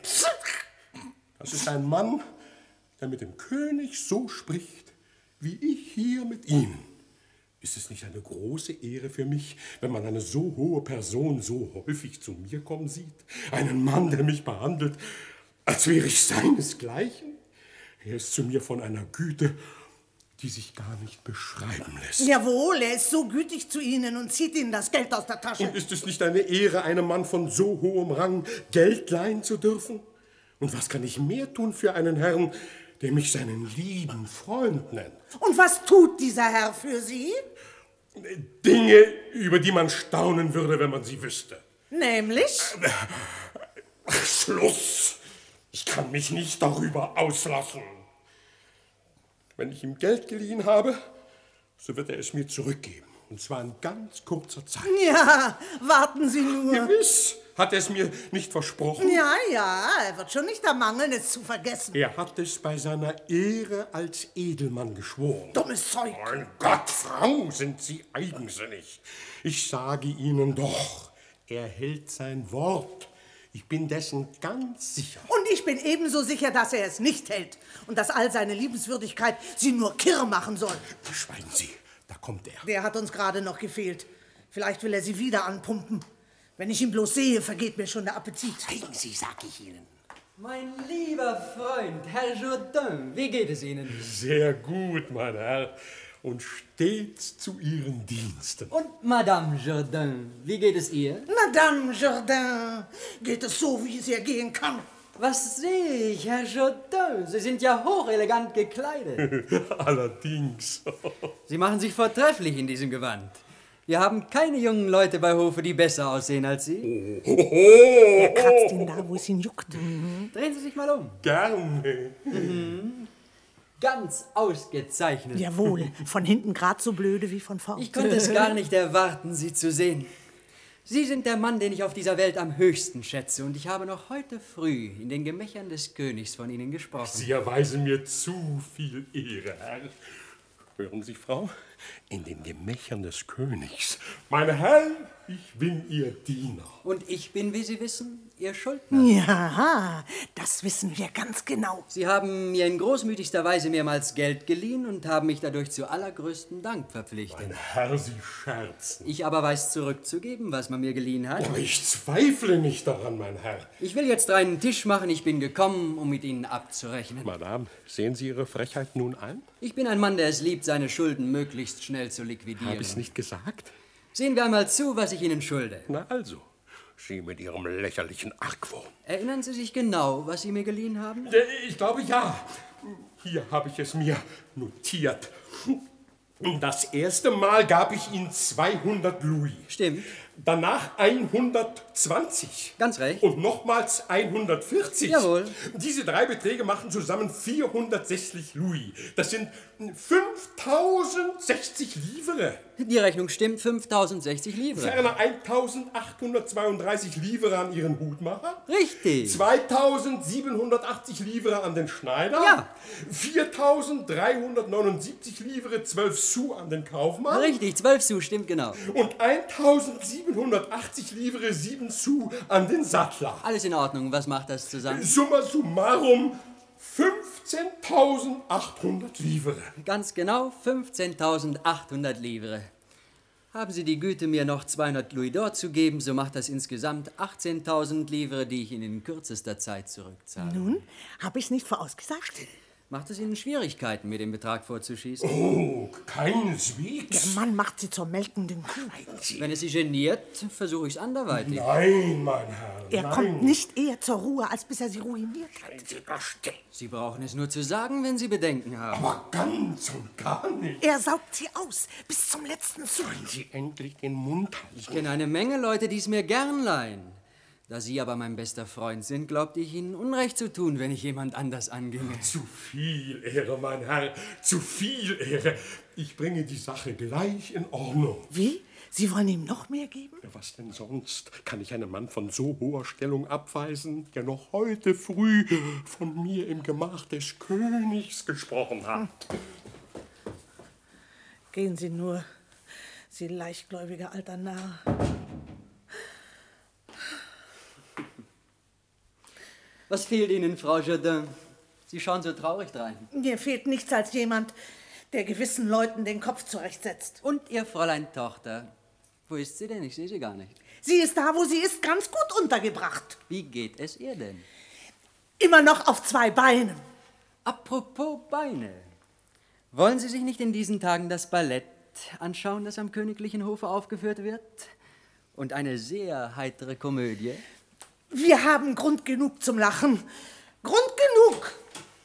Das ist ein Mann, der mit dem König so spricht, wie ich hier mit Ihnen. Ist es nicht eine große Ehre für mich, wenn man eine so hohe Person so häufig zu mir kommen sieht? Einen Mann, der mich behandelt, als wäre ich seinesgleichen? Er ist zu mir von einer Güte, die sich gar nicht beschreiben lässt. Jawohl, er ist so gütig zu Ihnen und zieht Ihnen das Geld aus der Tasche. Und ist es nicht eine Ehre, einem Mann von so hohem Rang Geld leihen zu dürfen? Und was kann ich mehr tun für einen Herrn, der mich seinen lieben Freund nennt? Und was tut dieser Herr für Sie? Dinge, über die man staunen würde, wenn man sie wüsste. Nämlich? Schluss! Ich kann mich nicht darüber auslassen. Wenn ich ihm Geld geliehen habe, so wird er es mir zurückgeben. Und zwar in ganz kurzer Zeit. Ja, warten Sie nur. Gewiss. Hat er es mir nicht versprochen? Ja, er wird schon nicht ermangeln, es zu vergessen. Er hat es bei seiner Ehre als Edelmann geschworen. Dummes Zeug. Mein Gott, Frau, sind Sie eigensinnig. Ich sage Ihnen doch, er hält sein Wort. Ich bin dessen ganz sicher. Und ich bin ebenso sicher, dass er es nicht hält. Und dass all seine Liebenswürdigkeit Sie nur kirr machen soll. Schweigen Sie, da kommt er. Der hat uns gerade noch gefehlt. Vielleicht will er Sie wieder anpumpen. Wenn ich ihn bloß sehe, vergeht mir schon der Appetit. Schweigen Sie, sag ich Ihnen. Mein lieber Freund, Herr Jourdain, wie geht es Ihnen? Sehr gut, mein Herr. Und stets zu Ihren Diensten. Und Madame Jourdain, wie geht es ihr? Madame Jourdain, geht es so, wie es ihr gehen kann? Was sehe ich, Herr Jourdain? Sie sind ja hochelegant gekleidet. Allerdings. Sie machen sich vortrefflich in diesem Gewand. Wir haben keine jungen Leute bei Hofe, die besser aussehen als Sie. Er kratzt ihn da, wo es ihn juckt. Drehen Sie sich mal um. Gerne. Ganz ausgezeichnet. Jawohl, von hinten grad so blöde wie von vorn. Ich konnte es gar nicht erwarten, Sie zu sehen. Sie sind der Mann, den ich auf dieser Welt am höchsten schätze. Und ich habe noch heute früh in den Gemächern des Königs von Ihnen gesprochen. Sie erweisen mir zu viel Ehre, Herr. Hören Sie, Frau, in den Gemächern des Königs. Meine Herren, ich bin Ihr Diener. Und ich bin, wie Sie wissen, Ihr Schuldner. Ja, das wissen wir ganz genau. Sie haben mir in großmütigster Weise mehrmals Geld geliehen und haben mich dadurch zu allergrößtem Dank verpflichtet. Mein Herr, Sie scherzen. Ich aber weiß zurückzugeben, was man mir geliehen hat. Aber ich zweifle nicht daran, mein Herr. Ich will jetzt einen Tisch machen. Ich bin gekommen, um mit Ihnen abzurechnen. Madame, sehen Sie Ihre Frechheit nun ein? Ich bin ein Mann, der es liebt, seine Schulden möglichst schnell zu liquidieren. Habe ich es nicht gesagt? Sehen wir einmal zu, was ich Ihnen schulde. Na also, Sie mit Ihrem lächerlichen Argwohn. Erinnern Sie sich genau, was Sie mir geliehen haben? Ich glaube, ja. Hier habe ich es mir notiert. Das erste Mal gab ich Ihnen 200 Louis. Stimmt. Danach 120. Ganz recht. Und nochmals 140. Jawohl. Diese drei Beträge machen zusammen 460 Louis. Das sind 5060 Livres. Die Rechnung stimmt, 5060 Livres. Ferner 1832 Livres an Ihren Hutmacher. Richtig. 2780 Livres an den Schneider. Ja. 4379 Livres 12 Sous an den Kaufmann. Richtig, 12 Sous, stimmt genau. Und 1780 Livres 7 Sous an den Sattler. Alles in Ordnung, was macht das zusammen? Summa summarum 15.800 Livres. Ganz genau 15.800 Livres. Haben Sie die Güte, mir noch 200 Louis d'Or zu geben, so macht das insgesamt 18.000 Livres, die ich Ihnen in kürzester Zeit zurückzahle. Nun, habe ich's nicht vorausgesagt? Macht es Ihnen Schwierigkeiten, mir den Betrag vorzuschießen? Oh, keineswegs. Der Mann macht sie zur melkenden Kuh. Wenn es Sie geniert, versuche ich es anderweitig. Nein, mein Herr, Er nein. kommt nicht eher zur Ruhe, als bis er sie ruiniert hat. Sie brauchen es nur zu sagen, wenn Sie Bedenken haben. Aber ganz und gar nicht. Er saugt sie aus, bis zum letzten Zug. Wollen Sie endlich den Mund halten? Ich kenne eine Menge Leute, die es mir gern leihen. Da Sie aber mein bester Freund sind, glaubte ich Ihnen Unrecht zu tun, wenn ich jemand anders anginge. Zu viel Ehre, mein Herr, zu viel Ehre. Ich bringe die Sache gleich in Ordnung. Wie? Sie wollen ihm noch mehr geben? Was denn sonst? Kann ich einen Mann von so hoher Stellung abweisen, der noch heute früh von mir im Gemach des Königs gesprochen hat? Gehen Sie nur, Sie leichtgläubiger alter Narr. Was fehlt Ihnen, Frau Jourdain? Sie schauen so traurig drein. Mir fehlt nichts als jemand, der gewissen Leuten den Kopf zurechtsetzt. Und Ihr Fräulein Tochter. Wo ist sie denn? Ich sehe sie gar nicht. Sie ist da, wo sie ist, ganz gut untergebracht. Wie geht es ihr denn? Immer noch auf 2 Beinen. Apropos Beine. Wollen Sie sich nicht in diesen Tagen das Ballett anschauen, das am königlichen Hofe aufgeführt wird? Und eine sehr heitere Komödie? Wir haben Grund genug zum Lachen. Grund genug!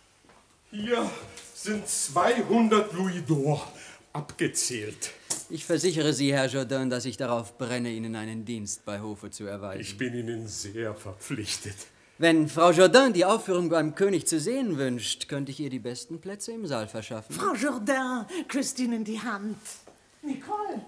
Hier sind 200 Louis d'Or abgezählt. Ich versichere Sie, Herr Jourdain, dass ich darauf brenne, Ihnen einen Dienst bei Hofe zu erweisen. Ich bin Ihnen sehr verpflichtet. Wenn Frau Jourdain die Aufführung beim König zu sehen wünscht, könnte ich ihr die besten Plätze im Saal verschaffen. Frau Jourdain küsst Ihnen die Hand. Nicole!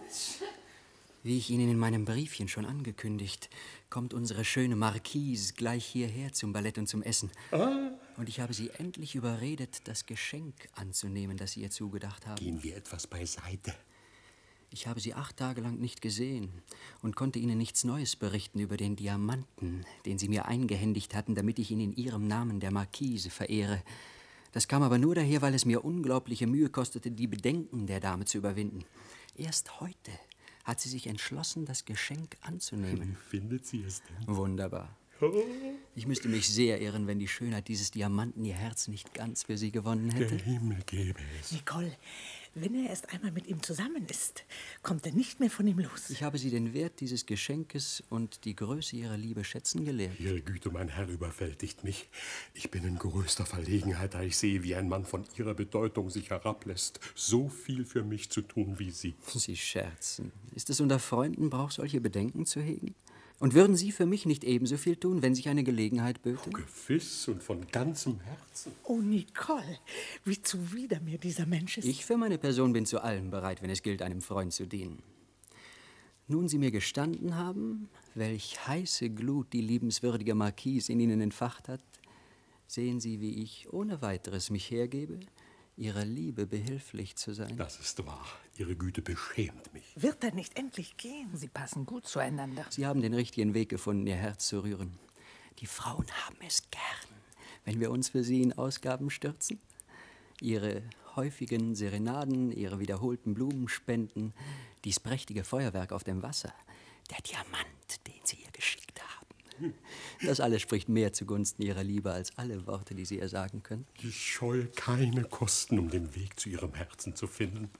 Wie ich Ihnen in meinem Briefchen schon angekündigt, kommt unsere schöne Marquise gleich hierher zum Ballett und zum Essen. Und ich habe sie endlich überredet, das Geschenk anzunehmen, das Sie ihr zugedacht haben. Gehen wir etwas beiseite. Ich habe sie 8 Tage lang nicht gesehen und konnte Ihnen nichts Neues berichten über den Diamanten, den Sie mir eingehändigt hatten, damit ich ihn in Ihrem Namen der Marquise verehre. Das kam aber nur daher, weil es mir unglaubliche Mühe kostete, die Bedenken der Dame zu überwinden. Erst heute hat sie sich entschlossen, das Geschenk anzunehmen. Wie findet sie es denn? Wunderbar. Ich müsste mich sehr irren, wenn die Schönheit dieses Diamanten ihr Herz nicht ganz für sie gewonnen hätte. Der Himmel gebe es. Nicole, wenn er erst einmal mit ihm zusammen ist, kommt er nicht mehr von ihm los. Ich habe sie den Wert dieses Geschenkes und die Größe ihrer Liebe schätzen gelehrt. Ihre Güte, mein Herr, überwältigt mich. Ich bin in größter Verlegenheit, da ich sehe, wie ein Mann von Ihrer Bedeutung sich herablässt, so viel für mich zu tun wie Sie. Sie scherzen. Ist es unter Freunden Brauch, solche Bedenken zu hegen? Und würden Sie für mich nicht ebenso viel tun, wenn sich eine Gelegenheit böte? Gewiss und von ganzem Herzen. Oh, Nicole, wie zuwider mir dieser Mensch ist. Ich für meine Person bin zu allem bereit, wenn es gilt, einem Freund zu dienen. Nun Sie mir gestanden haben, welch heiße Glut die liebenswürdige Marquise in Ihnen entfacht hat, sehen Sie, wie ich ohne weiteres mich hergebe, Ihrer Liebe behilflich zu sein. Das ist wahr. Ihre Güte beschämt mich. Wird er nicht endlich gehen? Sie passen gut zueinander. Sie haben den richtigen Weg gefunden, Ihr Herz zu rühren. Die Frauen haben es gern, wenn wir uns für sie in Ausgaben stürzen. Ihre häufigen Serenaden, ihre wiederholten Blumenspenden, dies prächtige Feuerwerk auf dem Wasser, der Diamant, den Sie ihr geschickt haben. Das alles spricht mehr zugunsten Ihrer Liebe als alle Worte, die Sie ihr sagen können. Ich scheue keine Kosten, um den Weg zu Ihrem Herzen zu finden.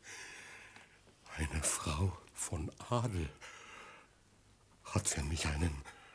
Eine Frau von Adel hat für mich einen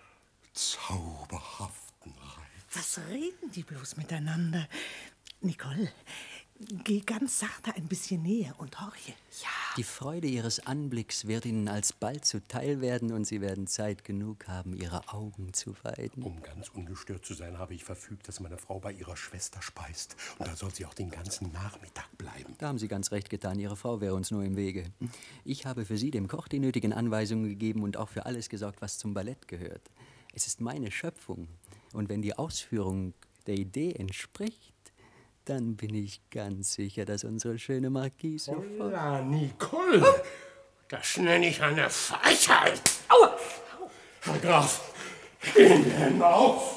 zauberhaften Reiz. Was reden die bloß miteinander? Nicole, geh ganz sachte ein bisschen näher und horche. Ja. Die Freude Ihres Anblicks wird Ihnen alsbald zuteil werden und Sie werden Zeit genug haben, Ihre Augen zu weiden. Um ganz ungestört zu sein, habe ich verfügt, dass meine Frau bei ihrer Schwester speist. Und da soll sie auch den ganzen Nachmittag bleiben. Da haben Sie ganz recht getan. Ihre Frau wäre uns nur im Wege. Ich habe für Sie dem Koch die nötigen Anweisungen gegeben und auch für alles gesorgt, was zum Ballett gehört. Es ist meine Schöpfung. Und wenn die Ausführung der Idee entspricht, dann bin ich ganz sicher, dass unsere schöne Marquise... Holla, Nicole! Das nenne ich eine Frechheit! Aua! Herr Graf, gehen wir hinauf!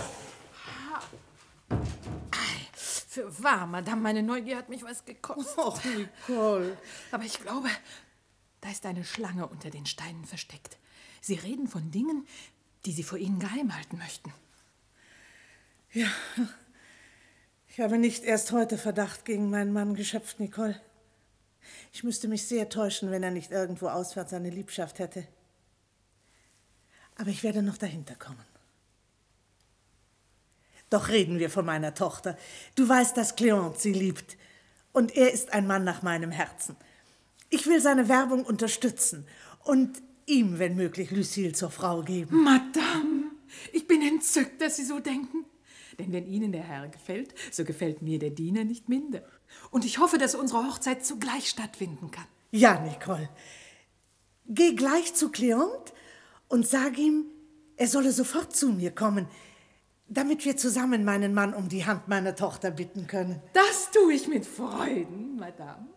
Für wahr, Madame, meine Neugier hat mich was gekostet. Och, Nicole. Aber ich glaube, da ist eine Schlange unter den Steinen versteckt. Sie reden von Dingen, die Sie vor Ihnen geheim halten möchten. Ja, ich habe nicht erst heute Verdacht gegen meinen Mann geschöpft, Nicole. Ich müsste mich sehr täuschen, wenn er nicht irgendwo auswärts seine Liebschaft hätte. Aber ich werde noch dahinter kommen. Doch reden wir von meiner Tochter. Du weißt, dass Cléante sie liebt. Und er ist ein Mann nach meinem Herzen. Ich will seine Werbung unterstützen und ihm, wenn möglich, Lucille zur Frau geben. Madame, ich bin entzückt, dass Sie so denken. Denn wenn Ihnen der Herr gefällt, so gefällt mir der Diener nicht minder. Und ich hoffe, dass unsere Hochzeit zugleich stattfinden kann. Ja, Nicole. Geh gleich zu Cléante und sag ihm, er solle sofort zu mir kommen, damit wir zusammen meinen Mann um die Hand meiner Tochter bitten können. Das tue ich mit Freuden, Madame.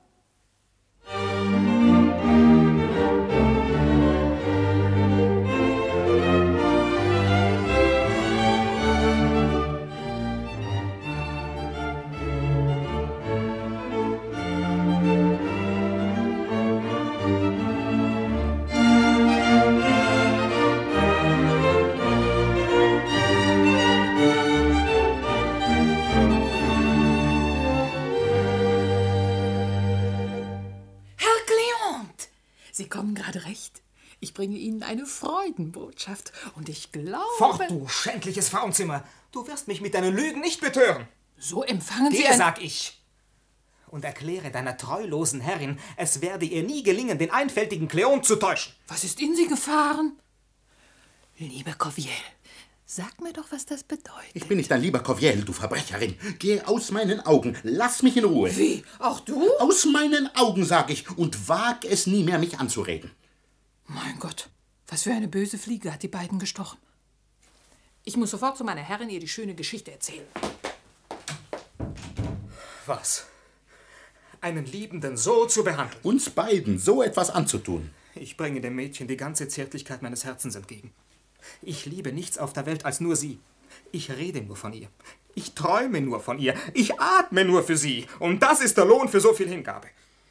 Sie kommen gerade recht. Ich bringe Ihnen eine Freudenbotschaft und ich glaube... Fort, du schändliches Frauenzimmer! Du wirst mich mit deinen Lügen nicht betören! So empfangen Sie Geh, sag ich! Und erkläre deiner treulosen Herrin, es werde ihr nie gelingen, den einfältigen Kleon zu täuschen. Was ist in Sie gefahren? Liebe Corviel, sag mir doch, was das bedeutet. Ich bin nicht dein lieber Corviel, du Verbrecherin. Geh aus meinen Augen. Lass mich in Ruhe. Wie? Auch du? Aus meinen Augen, sag ich, und wag es nie mehr, mich anzureden. Mein Gott, was für eine böse Fliege hat die beiden gestochen. Ich muss sofort zu meiner Herrin ihr die schöne Geschichte erzählen. Was? Einen Liebenden so zu behandeln? Uns beiden so etwas anzutun. Ich bringe dem Mädchen die ganze Zärtlichkeit meines Herzens entgegen. Ich liebe nichts auf der Welt als nur sie. Ich rede nur von ihr. Ich träume nur von ihr. Ich atme nur für sie. Und das ist der Lohn für so viel Hingabe.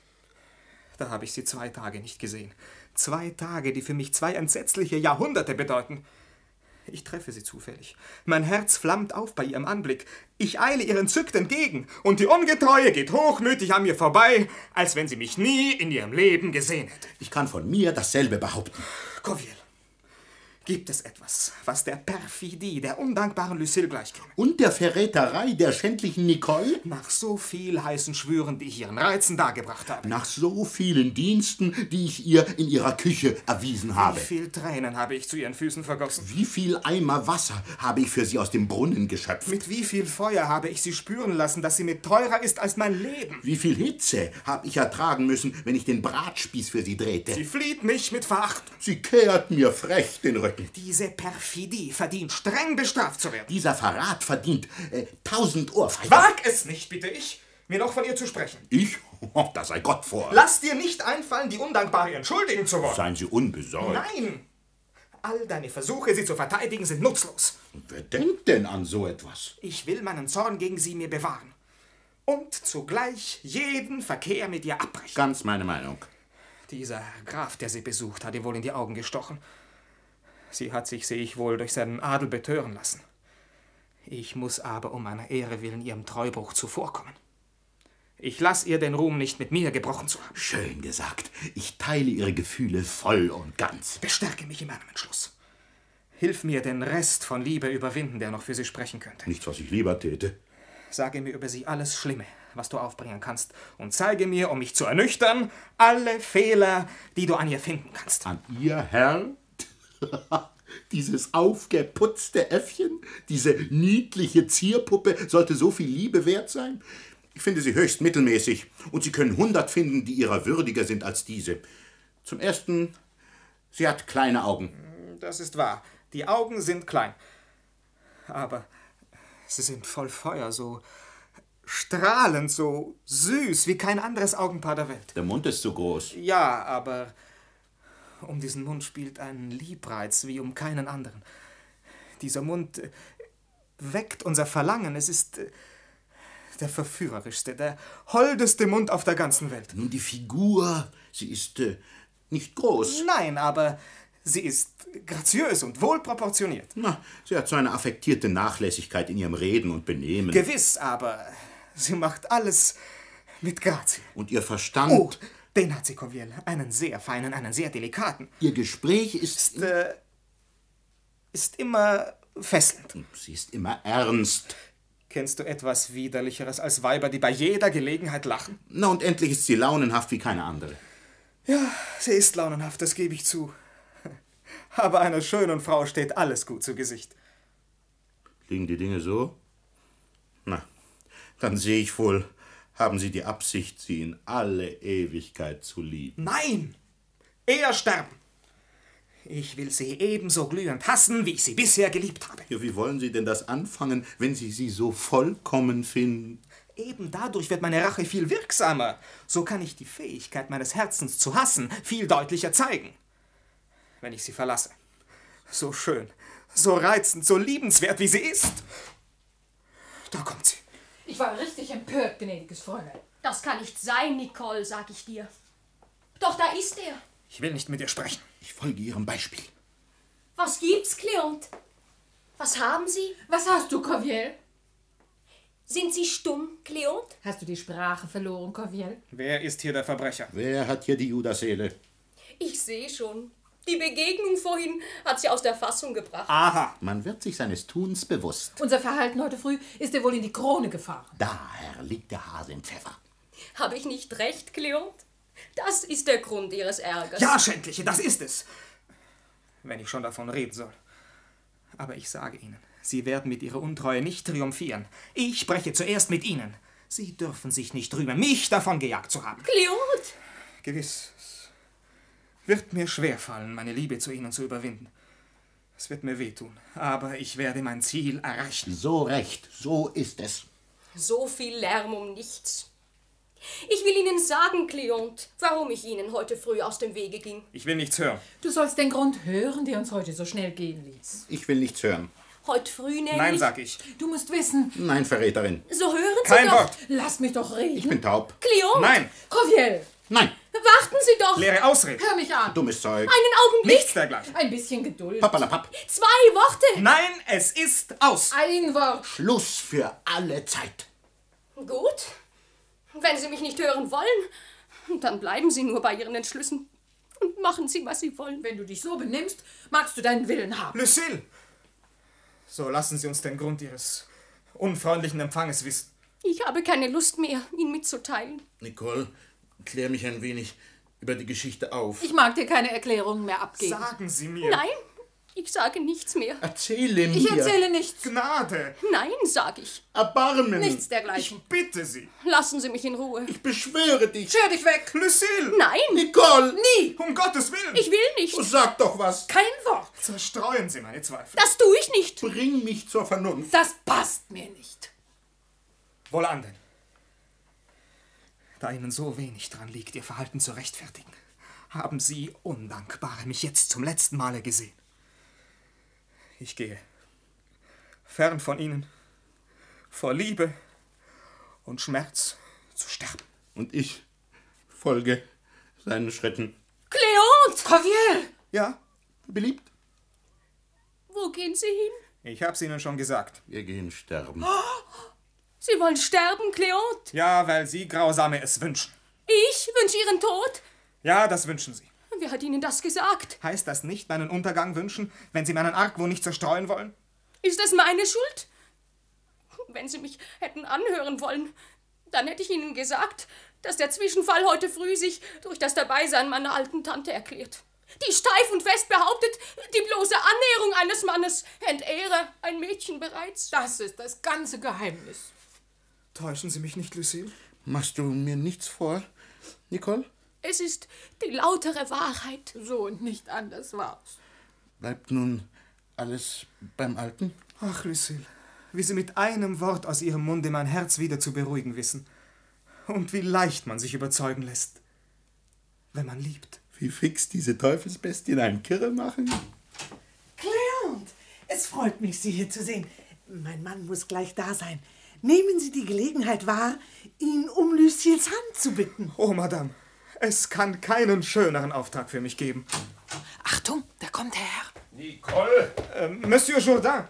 Da habe ich sie 2 Tage nicht gesehen. 2 Tage, die für mich 2 entsetzliche Jahrhunderte bedeuten. Ich treffe sie zufällig. Mein Herz flammt auf bei ihrem Anblick. Ich eile ihr entzückt entgegen. Und die Ungetreue geht hochmütig an mir vorbei, als wenn sie mich nie in ihrem Leben gesehen hätte. Ich kann von mir dasselbe behaupten. Corviel, gibt es etwas, was der Perfidie der undankbaren Lucille gleichkäme? Und der Verräterei der schändlichen Nicole? Nach so viel heißen Schwüren, die ich ihren Reizen dargebracht habe. Nach so vielen Diensten, die ich ihr in ihrer Küche erwiesen habe. Wie viel Tränen habe ich zu ihren Füßen vergossen? Wie viel Eimer Wasser habe ich für sie aus dem Brunnen geschöpft? Mit wie viel Feuer habe ich sie spüren lassen, dass sie mir teurer ist als mein Leben? Wie viel Hitze habe ich ertragen müssen, wenn ich den Bratspieß für sie drehte? Sie flieht mich mit Verachtung. Sie kehrt mir frech den Rücken. Diese Perfidie verdient streng bestraft zu werden. Dieser Verrat verdient 1000 Ohrfeigen. Wag es nicht, bitte ich, mir noch von ihr zu sprechen. Ich? Oh, da sei Gott vor. Lass dir nicht einfallen, die Undankbare entschuldigen zu wollen. Seien Sie unbesorgt. Nein! All deine Versuche, sie zu verteidigen, sind nutzlos. Und wer denkt denn an so etwas? Ich will meinen Zorn gegen sie mir bewahren. Und zugleich jeden Verkehr mit ihr abbrechen. Ganz meine Meinung. Dieser Herr Graf, der sie besucht, hat ihr wohl in die Augen gestochen. Sie hat sich, sehe ich wohl, durch seinen Adel betören lassen. Ich muss aber um meiner Ehre willen ihrem Treubruch zuvorkommen. Ich lass ihr den Ruhm nicht mit mir gebrochen zu haben. Schön gesagt. Ich teile Ihre Gefühle voll und ganz. Bestärke mich in meinem Entschluss. Hilf mir, den Rest von Liebe überwinden, der noch für sie sprechen könnte. Nichts, was ich lieber täte. Sage mir über sie alles Schlimme, was du aufbringen kannst, und zeige mir, um mich zu ernüchtern, alle Fehler, die du an ihr finden kannst. An ihr, Herr? Dieses aufgeputzte Äffchen, diese niedliche Zierpuppe, sollte so viel Liebe wert sein? Ich finde sie höchst mittelmäßig, und Sie können 100 finden, die ihrer würdiger sind als diese. Zum Ersten, sie hat kleine Augen. Das ist wahr. Die Augen sind klein. Aber sie sind voll Feuer, so strahlend, so süß, wie kein anderes Augenpaar der Welt. Der Mund ist zu groß. Ja, aber um diesen Mund spielt ein Liebreiz wie um keinen anderen. Dieser Mund weckt unser Verlangen. Es ist der verführerischste, der holdeste Mund auf der ganzen Welt. Nun, die Figur, sie ist nicht groß. Nein, aber sie ist graziös und wohlproportioniert. Na, sie hat so eine affektierte Nachlässigkeit in ihrem Reden und Benehmen. Gewiss, aber sie macht alles mit Grazie. Und ihr Verstand... Oh, den hat sie, Corviel. Einen sehr feinen, einen sehr delikaten. Ihr Gespräch ist immer fesselnd. Sie ist immer ernst. Kennst du etwas Widerlicheres als Weiber, die bei jeder Gelegenheit lachen? Na, und endlich ist sie launenhaft wie keine andere. Ja, sie ist launenhaft, das gebe ich zu. Aber einer schönen Frau steht alles gut zu Gesicht. Liegen die Dinge so? Na, dann sehe ich wohl, haben Sie die Absicht, sie in alle Ewigkeit zu lieben. Nein! Eher sterben! Ich will sie ebenso glühend hassen, wie ich sie bisher geliebt habe. Ja, wie wollen Sie denn das anfangen, wenn Sie sie so vollkommen finden? Eben dadurch wird meine Rache viel wirksamer. So kann ich die Fähigkeit meines Herzens zu hassen viel deutlicher zeigen. Wenn ich sie verlasse. So schön, so reizend, so liebenswert, wie sie ist. Da kommt sie. Ich war richtig empört, gnädiges Fräulein. Das kann nicht sein, Nicole, sag ich dir. Doch, da ist er. Ich will nicht mit ihr sprechen. Ich folge Ihrem Beispiel. Was gibt's, Cleont? Was haben Sie? Was hast du, Corviel? Sind Sie stumm, Cleont? Hast du die Sprache verloren, Corviel? Wer ist hier der Verbrecher? Wer hat hier die Judasseele? Ich sehe schon. Die Begegnung vorhin hat sie aus der Fassung gebracht. Aha. Man wird sich seines Tuns bewusst. Unser Verhalten heute früh ist dir wohl in die Krone gefahren. Daher liegt der Hase im Pfeffer. Habe ich nicht recht, Cleonte? Das ist der Grund Ihres Ärgers. Ja, Schändliche, das ist es. Wenn ich schon davon reden soll. Aber ich sage Ihnen, Sie werden mit Ihrer Untreue nicht triumphieren. Ich spreche zuerst mit Ihnen. Sie dürfen sich nicht rühmen, mich davon gejagt zu haben. Cleonte! Gewiss, es wird mir schwerfallen, meine Liebe zu Ihnen zu überwinden. Es wird mir wehtun, aber ich werde mein Ziel erreichen. So recht, so ist es. So viel Lärm um nichts. Ich will Ihnen sagen, Cleonte, warum ich Ihnen heute früh aus dem Wege ging. Ich will nichts hören. Du sollst den Grund hören, der uns heute so schnell gehen ließ. Ich will nichts hören. Heute früh nämlich... Nein, sag ich. Du musst wissen... Nein, Verräterin. So hören Sie Kein doch... Wort. Lass mich doch reden. Ich bin taub. Cleonte! Nein. Roviel, Nein. Warten Sie doch! Leere Ausrede. hör mich an. Dummes Zeug. Einen Augenblick! Nichts dergleichen. Ein bisschen Geduld. Pappalapapp. 2 Worte! Nein, es ist aus. Ein Wort. Schluss für alle Zeit. Gut. Wenn Sie mich nicht hören wollen, dann bleiben Sie nur bei Ihren Entschlüssen und machen Sie, was Sie wollen. Wenn du dich so benimmst, magst du deinen Willen haben. Lucille! So lassen Sie uns den Grund Ihres unfreundlichen Empfanges wissen. Ich habe keine Lust mehr, ihn mitzuteilen. Nicole, klär mich ein wenig über die Geschichte auf. Ich mag dir keine Erklärungen mehr abgeben. Sagen Sie mir. Nein, ich sage nichts mehr. Erzähle mir. Ich erzähle nichts. Gnade. Nein, sage ich. Erbarmen. Nichts dergleichen. Bitte Sie. Lassen Sie mich in Ruhe. Ich beschwöre dich. Schör dich weg. Lucille! Nein, Nicole! Nie. Um Gottes Willen! ich will nicht. Sag doch was. Kein Wort. Zerstreuen Sie meine Zweifel. Das tue ich nicht. Bring mich zur Vernunft. Das passt mir nicht. Wohlan denn. Da Ihnen so wenig dran liegt, Ihr Verhalten zu rechtfertigen, haben Sie, Undankbare, mich jetzt zum letzten Male gesehen. Ich gehe. Fern von Ihnen, vor Liebe und Schmerz zu sterben. Und ich folge seinen Schritten. Cleonte! Roviel! Ja, Beliebt? Wo gehen Sie hin? ich hab's Ihnen schon gesagt. Wir gehen sterben. Sie wollen sterben, Cleonte? Ja, weil Sie Grausame es wünschen. Ich wünsche Ihren Tod? Ja, das wünschen Sie. Wer hat Ihnen das gesagt? Heißt das nicht meinen Untergang wünschen, wenn Sie meinen Argwohn nicht zerstreuen wollen? Ist es meine Schuld? Wenn Sie mich hätten anhören wollen, dann hätte ich Ihnen gesagt, dass der Zwischenfall heute früh sich durch das Dabeisein meiner alten Tante erklärt. Die steif und fest behauptet, die bloße Annäherung eines Mannes entehre ein Mädchen bereits. Das ist das ganze Geheimnis. Täuschen Sie mich nicht, Lucille? Machst du mir nichts vor, Nicole? Es ist die lautere Wahrheit. So und nicht anders war's. Bleibt nun alles beim Alten? Ach, Lucille, wie Sie mit einem Wort aus Ihrem Munde mein Herz wieder zu beruhigen wissen. Und wie leicht man sich überzeugen lässt, wenn man liebt. Wie fix diese Teufelsbestien einen Kirre machen? Cleonte, es freut mich, Sie hier zu sehen. Mein Mann muss gleich da sein. Nehmen Sie die Gelegenheit wahr, ihn um Lucilles Hand zu bitten. Oh, Madame, es kann keinen schöneren Auftrag für mich geben. Achtung, da kommt der Herr. Nicole! Monsieur Jourdain!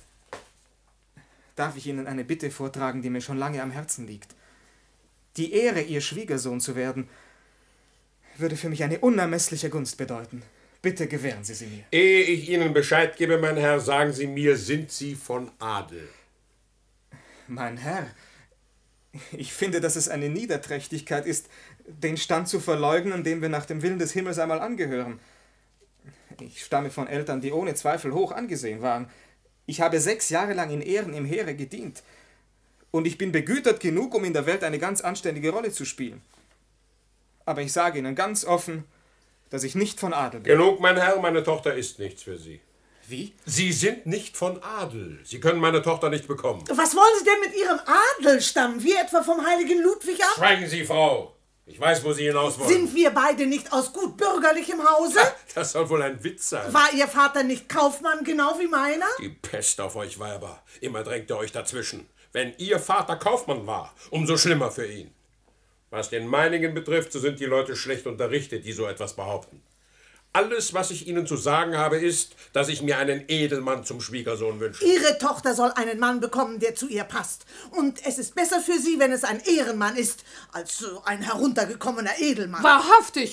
Darf ich Ihnen eine Bitte vortragen, die mir schon lange am Herzen liegt? Die Ehre, Ihr Schwiegersohn zu werden, würde für mich eine unermessliche Gunst bedeuten. Bitte gewähren Sie sie mir. Ehe ich Ihnen Bescheid gebe, mein Herr, sagen Sie mir, sind Sie von Adel? Mein Herr, ich finde, dass es eine Niederträchtigkeit ist, den Stand zu verleugnen, dem wir nach dem Willen des Himmels einmal angehören. Ich stamme von Eltern, die ohne Zweifel hoch angesehen waren. Ich habe 6 Jahre lang in Ehren im Heere gedient. Und ich bin begütert genug, um in der Welt eine ganz anständige Rolle zu spielen. Aber ich sage Ihnen ganz offen, dass ich nicht von Adel bin. Genug, mein Herr, meine Tochter ist nichts für Sie. Wie? Sie sind nicht von Adel. Sie können meine Tochter nicht bekommen. Was wollen Sie denn mit Ihrem Adelsstamm? Wir etwa vom heiligen Ludwig ab? Schweigen Sie, Frau. Ich weiß, wo Sie hinaus wollen. Sind wir beide nicht aus gut bürgerlichem Hause? Das soll wohl ein Witz sein. War Ihr Vater nicht Kaufmann, genau wie meiner? Die Pest auf euch Weiber. Immer drängt ihr euch dazwischen. Wenn Ihr Vater Kaufmann war, umso schlimmer für ihn. Was den meinigen betrifft, so sind die Leute schlecht unterrichtet, die so etwas behaupten. Alles, was ich Ihnen zu sagen habe, ist, dass ich mir einen Edelmann zum Schwiegersohn wünsche. Ihre Tochter soll einen Mann bekommen, der zu ihr passt. Und es ist besser für sie, wenn es ein Ehrenmann ist, als ein heruntergekommener Edelmann. Wahrhaftig!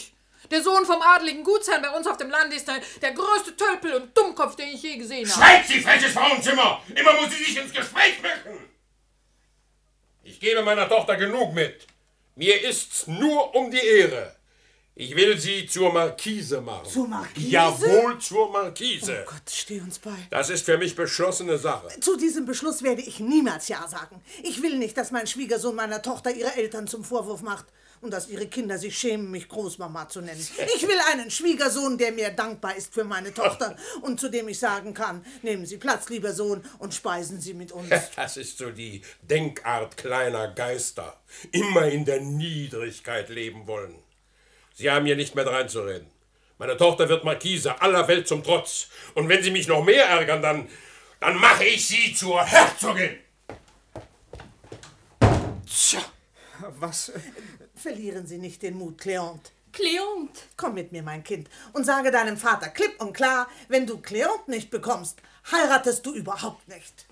Der Sohn vom adeligen Gutsherrn bei uns auf dem Land ist der größte Tölpel und Dummkopf, den ich je gesehen habe. Schweigt, Sie freches Frauenzimmer! Immer muss sie sich ins Gespräch mischen! Ich gebe meiner Tochter genug mit. Mir ist's nur um die Ehre. Ich will sie zur Marquise machen. Zur Marquise? Jawohl, zur Marquise. Oh Gott, steh uns bei. Das ist für mich beschlossene Sache. Zu diesem Beschluss werde ich niemals Ja sagen. Ich will nicht, dass mein Schwiegersohn meiner Tochter ihre Eltern zum Vorwurf macht und dass ihre Kinder sich schämen, mich Großmama zu nennen. Ich will einen Schwiegersohn, der mir dankbar ist für meine Tochter und zu dem ich sagen kann, nehmen Sie Platz, lieber Sohn, und speisen Sie mit uns. Das ist so die Denkart kleiner Geister. Immer in der Niedrigkeit leben wollen. Sie haben hier nicht mehr dreinzureden. Meine Tochter wird Marquise aller Welt zum Trotz. Und wenn Sie mich noch mehr ärgern, dann mache ich Sie zur Herzogin. Tja, was... Verlieren Sie nicht den Mut, Cleante. Cleante! Komm mit mir, mein Kind, und sage deinem Vater klipp und klar, wenn du Cleante nicht bekommst, heiratest du überhaupt nicht.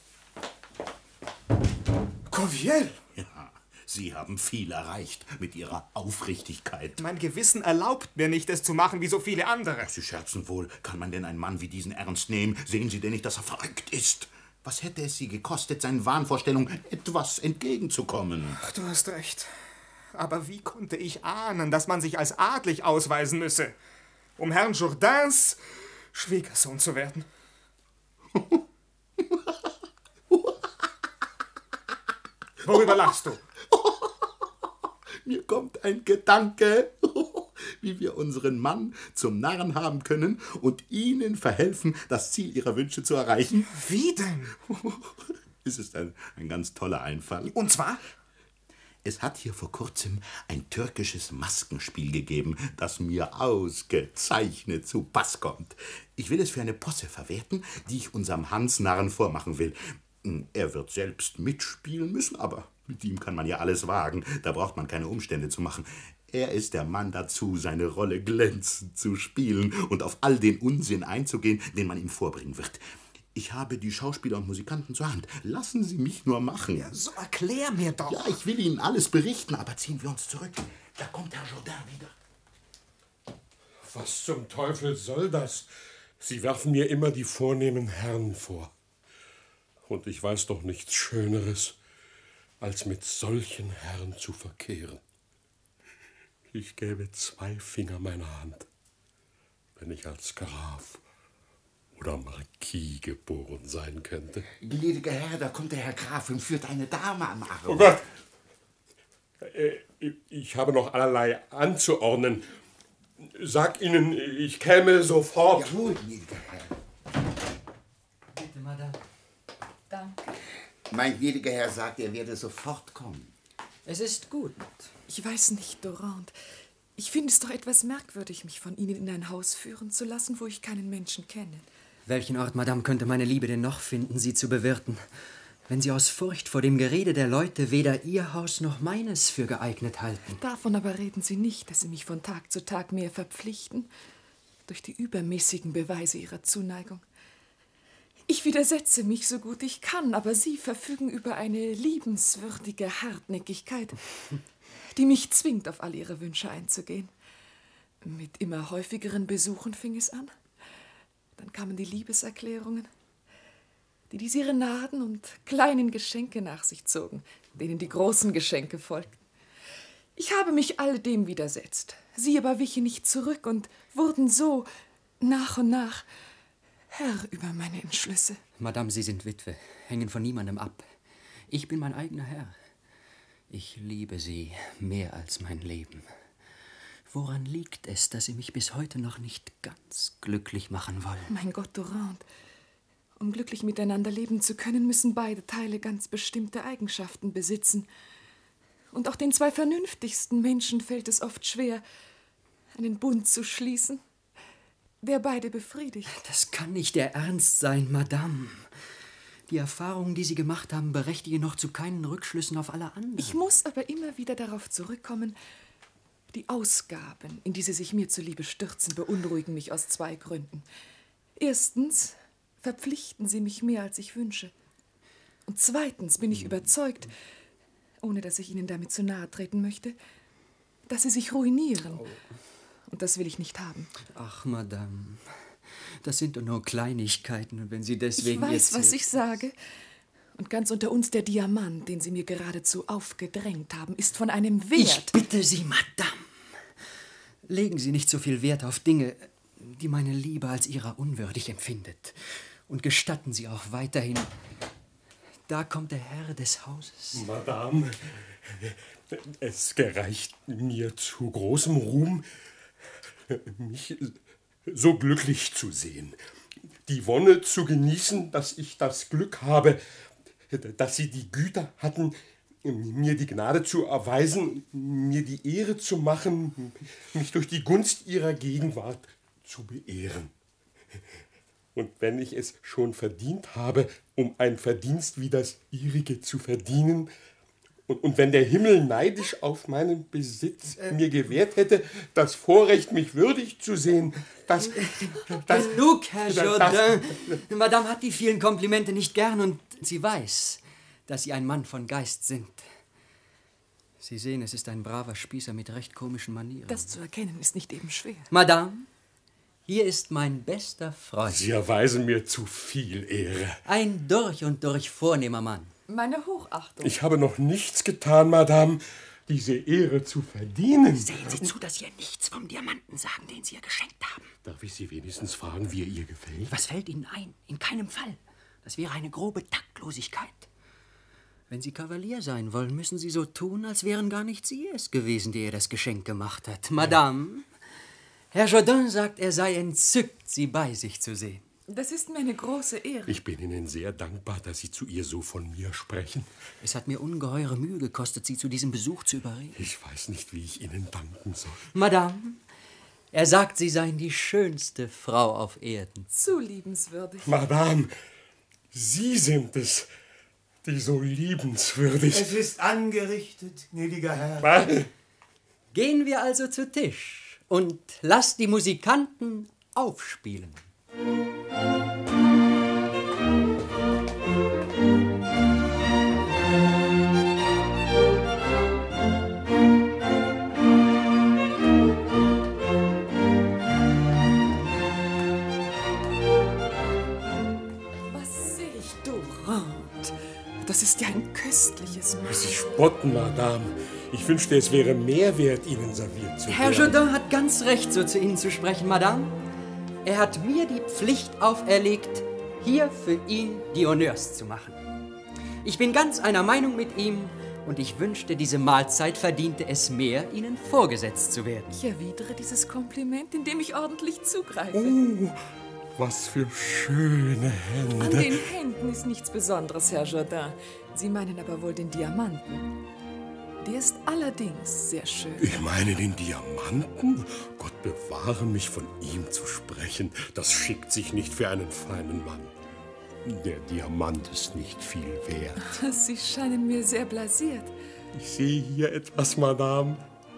Corviel! Ja, Sie haben viel erreicht mit Ihrer Aufrichtigkeit. Mein Gewissen erlaubt mir nicht, es zu machen wie so viele andere. Sie scherzen wohl. Kann man denn einen Mann wie diesen ernst nehmen? Sehen Sie denn nicht, dass er verrückt ist? Was hätte es Sie gekostet, seinen Wahnvorstellungen etwas entgegenzukommen? Ach, du hast recht. Aber wie konnte ich ahnen, dass man sich als adlig ausweisen müsse, um Herrn Jourdains Schwiegersohn zu werden? Worüber lachst du? Mir kommt ein Gedanke, wie wir unseren Mann zum Narren haben können und Ihnen verhelfen, das Ziel Ihrer Wünsche zu erreichen. Wie denn? Es ist ein ganz toller Einfall. Und zwar? Es hat hier vor kurzem ein türkisches Maskenspiel gegeben, das mir ausgezeichnet zu Pass kommt. Ich will es für eine Posse verwerten, die ich unserem Hans Narren vormachen will. Er wird selbst mitspielen müssen, aber mit ihm kann man ja alles wagen. Da braucht man keine Umstände zu machen. Er ist der Mann dazu, seine Rolle glänzend zu spielen und auf all den Unsinn einzugehen, den man ihm vorbringen wird. Ich habe die Schauspieler und Musikanten zur Hand. Lassen Sie mich nur machen. Ja, so erklär mir doch. Ja, ich will Ihnen alles berichten, aber ziehen wir uns zurück. Da kommt Herr Jourdain wieder. Was zum Teufel soll das? Sie werfen mir immer die vornehmen Herren vor. Und ich weiß doch nichts Schöneres, als mit solchen Herren zu verkehren. Ich gäbe 2 Finger meiner Hand, wenn ich als Graf oder Marquis geboren sein könnte. Gnädiger Herr, da kommt der Herr Graf und führt eine Dame am Arm. Oh Gott! Ich habe noch allerlei anzuordnen. Sag Ihnen, ich käme sofort. Jawohl, gnädiger Herr. Bitte, Madame. Danke. Mein gnädiger Herr sagt, er werde sofort kommen. Es ist gut. Ich weiß nicht, Dorante. Ich finde es doch etwas merkwürdig, mich von Ihnen in ein Haus führen zu lassen, wo ich keinen Menschen kenne. Welchen Ort, Madame, könnte meine Liebe denn noch finden, Sie zu bewirten, wenn Sie aus Furcht vor dem Gerede der Leute weder Ihr Haus noch meines für geeignet halten? Davon aber reden Sie nicht, dass Sie mich von Tag zu Tag mehr verpflichten, durch die übermäßigen Beweise Ihrer Zuneigung. Ich widersetze mich so gut ich kann, aber Sie verfügen über eine liebenswürdige Hartnäckigkeit, die mich zwingt, auf all Ihre Wünsche einzugehen. Mit immer häufigeren Besuchen fing es an. Dann kamen die Liebeserklärungen, die Serenaden und kleinen Geschenke nach sich zogen, denen die großen Geschenke folgten. Ich habe mich alledem widersetzt. Sie aber wichen nicht zurück und wurden so nach und nach Herr über meine Entschlüsse. Madame, Sie sind Witwe, hängen von niemandem ab. Ich bin mein eigener Herr. Ich liebe Sie mehr als mein Leben. Woran liegt es, dass Sie mich bis heute noch nicht ganz glücklich machen wollen? Mein Gott, Dorante, um glücklich miteinander leben zu können, müssen beide Teile ganz bestimmte Eigenschaften besitzen. Und auch den 2 vernünftigsten Menschen fällt es oft schwer, einen Bund zu schließen, der beide befriedigt. Das kann nicht der Ernst sein, Madame. Die Erfahrungen, die Sie gemacht haben, berechtigen noch zu keinen Rückschlüssen auf alle anderen. Ich muss aber immer wieder darauf zurückkommen, die Ausgaben, in die Sie sich mir zuliebe stürzen, beunruhigen mich aus 2 Gründen. Erstens verpflichten Sie mich mehr, als ich wünsche. Und zweitens bin ich überzeugt, ohne dass ich Ihnen damit zu nahe treten möchte, dass Sie sich ruinieren Und das will ich nicht haben. Ach, Madame, das sind doch nur Kleinigkeiten. Und wenn Sie deswegen Ich weiß, jetzt... was ich sage. Und ganz unter uns der Diamant, den Sie mir geradezu aufgedrängt haben, ist von einem Wert. Ich bitte Sie, Madame, legen Sie nicht so viel Wert auf Dinge, die meine Liebe als Ihrer unwürdig empfindet. Und gestatten Sie auch weiterhin... Da kommt der Herr des Hauses. Madame, es gereicht mir zu großem Ruhm, mich so glücklich zu sehen. Die Wonne zu genießen, dass ich das Glück habe, dass Sie die Güte hatten, mir die Gnade zu erweisen, mir die Ehre zu machen, mich durch die Gunst Ihrer Gegenwart zu beehren. Und wenn ich es schon verdient habe, um ein Verdienst wie das Ihrige zu verdienen, und wenn der Himmel neidisch auf meinen Besitz mir gewährt hätte, das Vorrecht, mich würdig zu sehen, das... Genug, Herr Jourdain. Madame hat die vielen Komplimente nicht gern und sie weiß, dass Sie ein Mann von Geist sind. Sie sehen, es ist ein braver Spießer mit recht komischen Manieren. Das zu erkennen ist nicht eben schwer. Madame, hier ist mein bester Freund. Sie erweisen mir zu viel Ehre. Ein durch und durch vornehmer Mann. Meine Hochachtung. Ich habe noch nichts getan, Madame, diese Ehre zu verdienen. Sehen Sie zu, dass Sie ihr nichts vom Diamanten sagen, den Sie ihr geschenkt haben. Darf ich Sie wenigstens fragen, wie er ihr gefällt? Was fällt Ihnen ein? In keinem Fall. Das wäre eine grobe Taktlosigkeit. Wenn Sie Kavalier sein wollen, müssen Sie so tun, als wären gar nicht Sie es gewesen, der ihr das Geschenk gemacht hat. Madame, Herr Jourdain sagt, er sei entzückt, Sie bei sich zu sehen. Das ist mir eine große Ehre. Ich bin Ihnen sehr dankbar, dass Sie zu ihr so von mir sprechen. Es hat mir ungeheure Mühe gekostet, Sie zu diesem Besuch zu überreden. Ich weiß nicht, wie ich Ihnen danken soll. Madame, er sagt, Sie seien die schönste Frau auf Erden. Zu liebenswürdig. Madame, Sie sind es, die so liebenswürdig... Es ist angerichtet, gnädiger Herr. Was? Gehen wir also zu Tisch und lasst die Musikanten aufspielen. Was sehe ich durchrahmt? Das ist ja ein köstliches Mahl. Sie spotten, Madame. Ich wünschte, es wäre mehr wert, Ihnen serviert zu werden. Herr Jourdain hat ganz recht, so zu Ihnen zu sprechen, Madame. Er hat mir die Pflicht auferlegt, hier für ihn die Honneurs zu machen. Ich bin ganz einer Meinung mit ihm und ich wünschte, diese Mahlzeit verdiente es mehr, Ihnen vorgesetzt zu werden. Ich erwidere dieses Kompliment, indem ich ordentlich zugreife. Oh, was für schöne Hände. An den Händen ist nichts Besonderes, Herr Jourdain. Sie meinen aber wohl den Diamanten. Der ist allerdings sehr schön. Ich meine den Diamanten? Gott bewahre mich, von ihm zu sprechen. Das schickt sich nicht für einen feinen Mann. Der Diamant ist nicht viel wert. Sie scheinen mir sehr blasiert. Ich sehe hier etwas, Madame,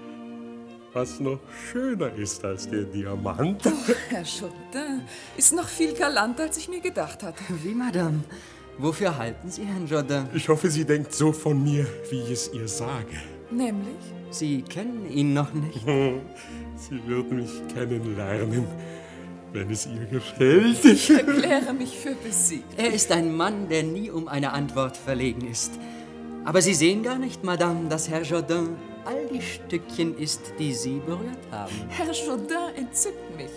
was noch schöner ist als der Diamant. Oh, Herr Jourdain ist noch viel galanter, als ich mir gedacht hatte. Wie, Madame? Wofür halten Sie Herrn Jourdain? Ich hoffe, Sie denkt so von mir, wie ich es ihr sage. Nämlich? Sie kennen ihn noch nicht. Sie wird mich kennenlernen, wenn es ihr gefällt. Ich erkläre mich für besiegt. Er ist ein Mann, der nie um eine Antwort verlegen ist. Aber Sie sehen gar nicht, Madame, dass Herr Jourdain all die Stückchen ist, die Sie berührt haben. Herr Jourdain entzückt mich.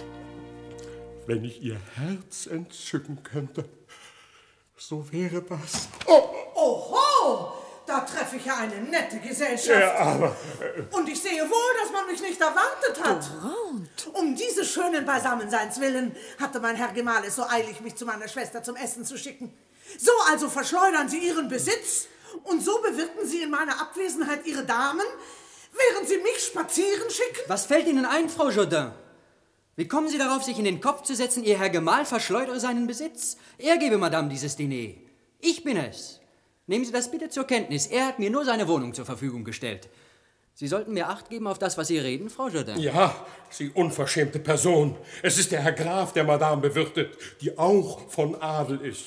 Wenn ich ihr Herz entzücken könnte, so wäre das. Oho! Da treffe ich ja eine nette Gesellschaft. Ja, aber... Und ich sehe wohl, dass man mich nicht erwartet hat. Um dieses schönen Beisammenseins willen hatte mein Herr Gemahl es so eilig, mich zu meiner Schwester zum Essen zu schicken. So also verschleudern Sie Ihren Besitz und so bewirten Sie in meiner Abwesenheit Ihre Damen, während Sie mich spazieren schicken? Was fällt Ihnen ein, Frau Jourdain? Wie kommen Sie darauf, sich in den Kopf zu setzen, Ihr Herr Gemahl verschleudere seinen Besitz? Er gebe Madame dieses Diner. Ich bin es. Nehmen Sie das bitte zur Kenntnis. Er hat mir nur seine Wohnung zur Verfügung gestellt. Sie sollten mir Acht geben auf das, was Sie reden, Frau Jourdain. Ja, Sie unverschämte Person. Es ist der Herr Graf, der Madame bewirtet, die auch von Adel ist.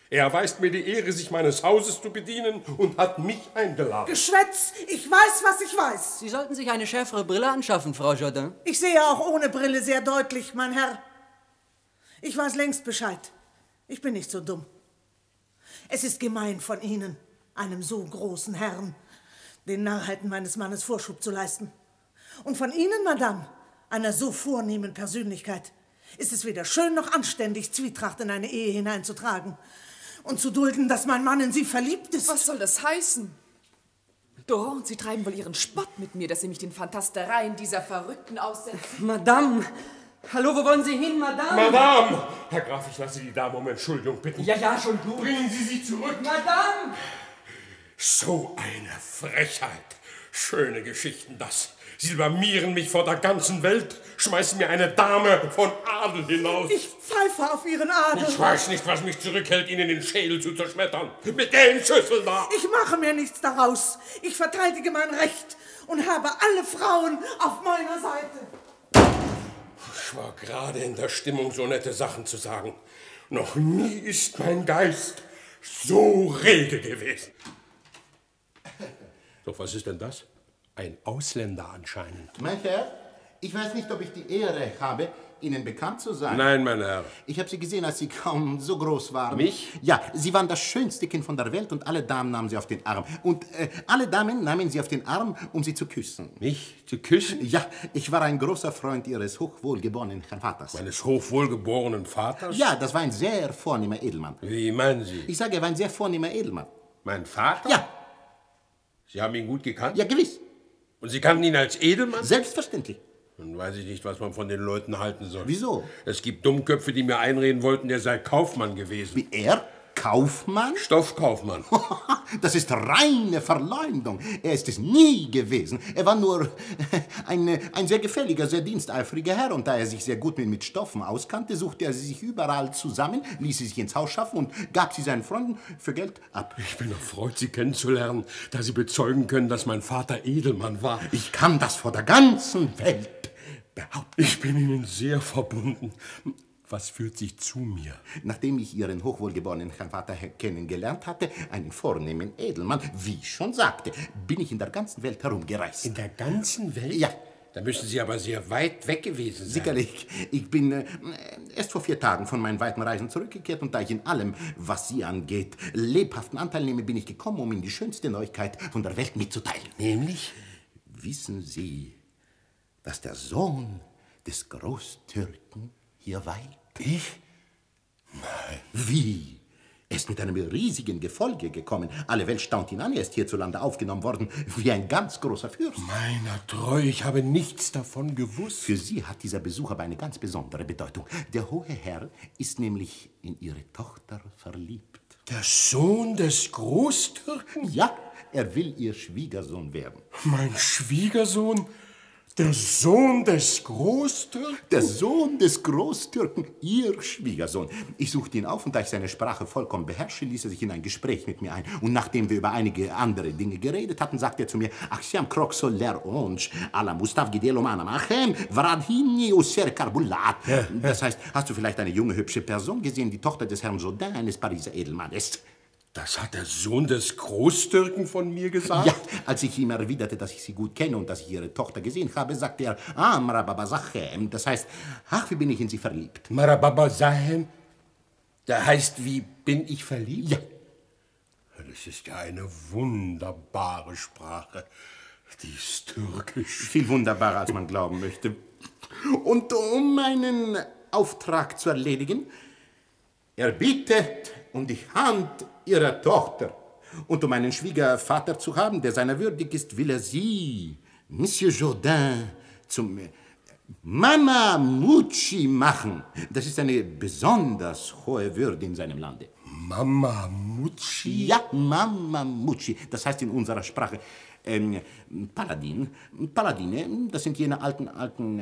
Er erweist mir die Ehre, sich meines Hauses zu bedienen und hat mich eingeladen. Geschwätz! Ich weiß, was ich weiß. Sie sollten sich eine schärfere Brille anschaffen, Frau Jourdain. Ich sehe auch ohne Brille sehr deutlich, mein Herr. Ich weiß längst Bescheid. Ich bin nicht so dumm. Es ist gemein von Ihnen, einem so großen Herrn, den Narrheiten meines Mannes Vorschub zu leisten. Und von Ihnen, Madame, einer so vornehmen Persönlichkeit, ist es weder schön noch anständig, Zwietracht in eine Ehe hineinzutragen und zu dulden, dass mein Mann in Sie verliebt ist. Was soll das heißen? Doron, Sie treiben wohl Ihren Spott mit mir, dass Sie mich den Fantastereien dieser Verrückten aussetzen. Madame! Hallo, wo wollen Sie hin, Madame? Madame! Herr Graf, ich lasse die Dame um Entschuldigung bitten. Ja, schon gut. Bringen Sie sie zurück. Madame! So eine Frechheit. Schöne Geschichten, das. Sie blamieren mich vor der ganzen Welt, schmeißen mir eine Dame von Adel hinaus. Ich pfeife auf Ihren Adel. Ich weiß nicht, was mich zurückhält, Ihnen den Schädel zu zerschmettern. Mit den Schüsseln da. Ich mache mir nichts daraus. Ich verteidige mein Recht und habe alle Frauen auf meiner Seite. Ich war gerade in der Stimmung, so nette Sachen zu sagen. Noch nie ist mein Geist so rege gewesen. Doch was ist denn das? Ein Ausländer anscheinend. Mein Herr, ich weiß nicht, ob ich die Ehre habe, Ihnen bekannt zu sein. Nein, mein Herr. Ich habe Sie gesehen, als Sie kaum so groß waren. Mich? Ja, Sie waren das schönste Kind von der Welt und alle Damen nahmen Sie auf den Arm. Und alle Damen nahmen Sie auf den Arm, um Sie zu küssen. Mich zu küssen? Ja, ich war ein großer Freund Ihres hochwohlgeborenen Herrn Vaters. Meines hochwohlgeborenen Vaters? Ja, das war ein sehr vornehmer Edelmann. Wie meinen Sie? Ich sage, er war ein sehr vornehmer Edelmann. Mein Vater? Ja. Sie haben ihn gut gekannt? Ja, gewiss. Und Sie kannten ihn als Edelmann? Selbstverständlich. Dann weiß ich nicht, was man von den Leuten halten soll. Wieso? Es gibt Dummköpfe, die mir einreden wollten, der sei Kaufmann gewesen. Wie er? Kaufmann? Stoffkaufmann. Das ist reine Verleumdung. Er ist es nie gewesen. Er war nur ein sehr gefälliger, sehr diensteifriger Herr. Und da er sich sehr gut mit Stoffen auskannte, suchte er sie sich überall zusammen, ließ sie sich ins Haus schaffen und gab sie seinen Freunden für Geld ab. Ich bin erfreut, Sie kennenzulernen, da Sie bezeugen können, dass mein Vater Edelmann war. Ich kann das vor der ganzen Welt behaupten. Ich bin Ihnen sehr verbunden. Was führt Sie zu mir? Nachdem ich Ihren hochwohlgeborenen Herrn Vater kennengelernt hatte, einen vornehmen Edelmann, wie ich schon sagte, bin ich in der ganzen Welt herumgereist. In der ganzen Welt? Ja. Da müssen Sie aber sehr weit weg gewesen sein. Sicherlich. Ich bin erst vor 4 Tagen von meinen weiten Reisen zurückgekehrt und da ich in allem, was Sie angeht, lebhaften Anteil nehme, bin ich gekommen, um Ihnen die schönste Neuigkeit von der Welt mitzuteilen. Nämlich? Wissen Sie, dass der Sohn des Großtürken hier weilt? Ich? Nein. Wie? Er ist mit einem riesigen Gefolge gekommen. Alle Welt staunt ihn an. Er ist hierzulande aufgenommen worden wie ein ganz großer Fürst. Meiner Treu, ich habe nichts davon gewusst. Für Sie hat dieser Besuch aber eine ganz besondere Bedeutung. Der hohe Herr ist nämlich in Ihre Tochter verliebt. Der Sohn des Großtürken? Ja, er will Ihr Schwiegersohn werden. Mein Schwiegersohn? Der Sohn des Großtürken? Der Sohn des Großtürken, Ihr Schwiegersohn. Ich suchte ihn auf und da ich seine Sprache vollkommen beherrsche, ließ er sich in ein Gespräch mit mir ein. Und nachdem wir über einige andere Dinge geredet hatten, sagte er zu mir, Axiam Croxoler Onch, ala Mustav Gidelomana Machem, Vradhini Oser Karbulat. Das heißt, hast du vielleicht eine junge, hübsche Person gesehen, die Tochter des Herrn Jourdain, eines Pariser Edelmannes? Das hat der Sohn des Großtürken von mir gesagt? Ja, als ich ihm erwiderte, dass ich sie gut kenne und dass ich ihre Tochter gesehen habe, sagte er, Marababa Sachem. Das heißt, ach, wie bin ich in sie verliebt. Marababa Sachem? Der heißt, wie bin ich verliebt? Ja. Das ist ja eine wunderbare Sprache. Die ist türkisch. Viel wunderbarer, als man glauben möchte. Und um meinen Auftrag zu erledigen, er bittet um die Hand ihrer Tochter. Und um einen Schwiegervater zu haben, der seiner würdig ist, will er sie, Monsieur Jourdain, zum Mama Mucci machen. Das ist eine besonders hohe Würde in seinem Lande. Mama Mucci? Ja, Mama Mucci. Das heißt in unserer Sprache Paladin. Paladine, das sind jene alten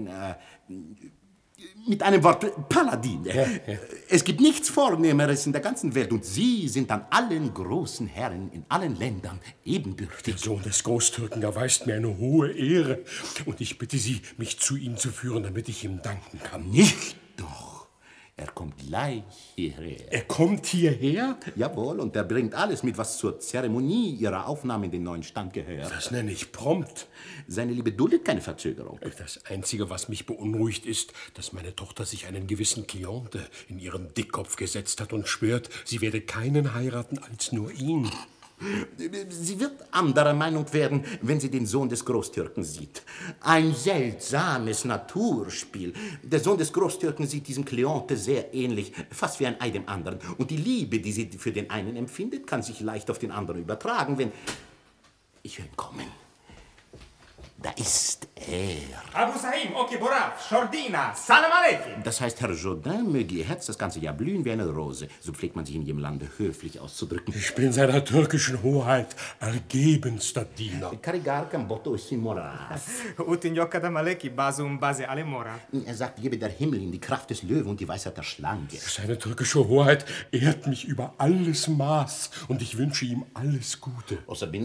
mit einem Wort Paladin. Ja. Es gibt nichts Vornehmeres in der ganzen Welt und Sie sind an allen großen Herren in allen Ländern ebenbürtig. Der Sohn des Großtürken erweist mir eine hohe Ehre und ich bitte Sie, mich zu ihm zu führen, damit ich ihm danken kann. Nicht doch. Er kommt kommt gleich hierher. Er kommt hierher? Jawohl, und er bringt alles mit, was zur Zeremonie Ihrer Aufnahme in den neuen Stand gehört. Das nenne ich prompt. Seine Liebe duldet keine Verzögerung. Das Einzige, was mich beunruhigt, ist, dass meine Tochter sich einen gewissen Cliente in ihren Dickkopf gesetzt hat und schwört, sie werde keinen heiraten als nur ihn. Sie wird anderer Meinung werden, wenn sie den Sohn des Großtürken sieht. Ein seltsames Naturspiel. Der Sohn des Großtürken sieht diesem Kleonte sehr ähnlich, fast wie ein Ei dem anderen. Und die Liebe, die sie für den einen empfindet, kann sich leicht auf den anderen übertragen, wenn... Ich höre ihn kommen. Da ist er. Abu Saim, Oki Boraf, Shordina, Salam Aleikum. Das heißt, Herr Jourdain möge Ihr Herz das ganze Jahr blühen wie eine Rose. So pflegt man sich in jedem Lande höflich auszudrücken. Ich bin seiner türkischen Hoheit ergebenster Diener. Karigarkam Botto Simoraf. Utin Yokada Maleki, Basum Base Alemora. Er sagt, gebe der Himmel ihm die Kraft des Löwen und die Weisheit der Schlange. Seine türkische Hoheit ehrt mich über alles Maß und ich wünsche ihm alles Gute.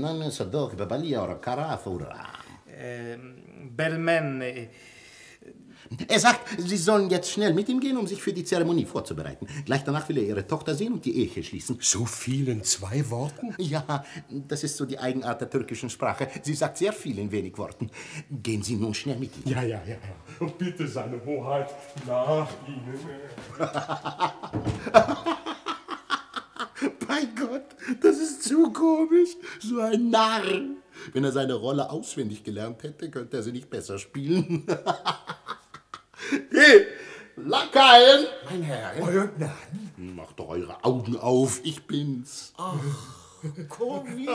Belmen. Er sagt, Sie sollen jetzt schnell mit ihm gehen, um sich für die Zeremonie vorzubereiten. Gleich danach will er Ihre Tochter sehen und die Ehe schließen. So viel in 2 Worten? Ja, das ist so die Eigenart der türkischen Sprache. Sie sagt sehr viel in wenig Worten. Gehen Sie nun schnell mit ihm. Ja. Und bitte, seine Hoheit, nach Ihnen. Bei Gott, das ist zu komisch. So ein Narr. Wenn er seine Rolle auswendig gelernt hätte, könnte er sie nicht besser spielen. Hey, Lakaien! Mein Herr. Euer Gnaden. Macht doch eure Augen auf, ich bin's. Ach, Corviel!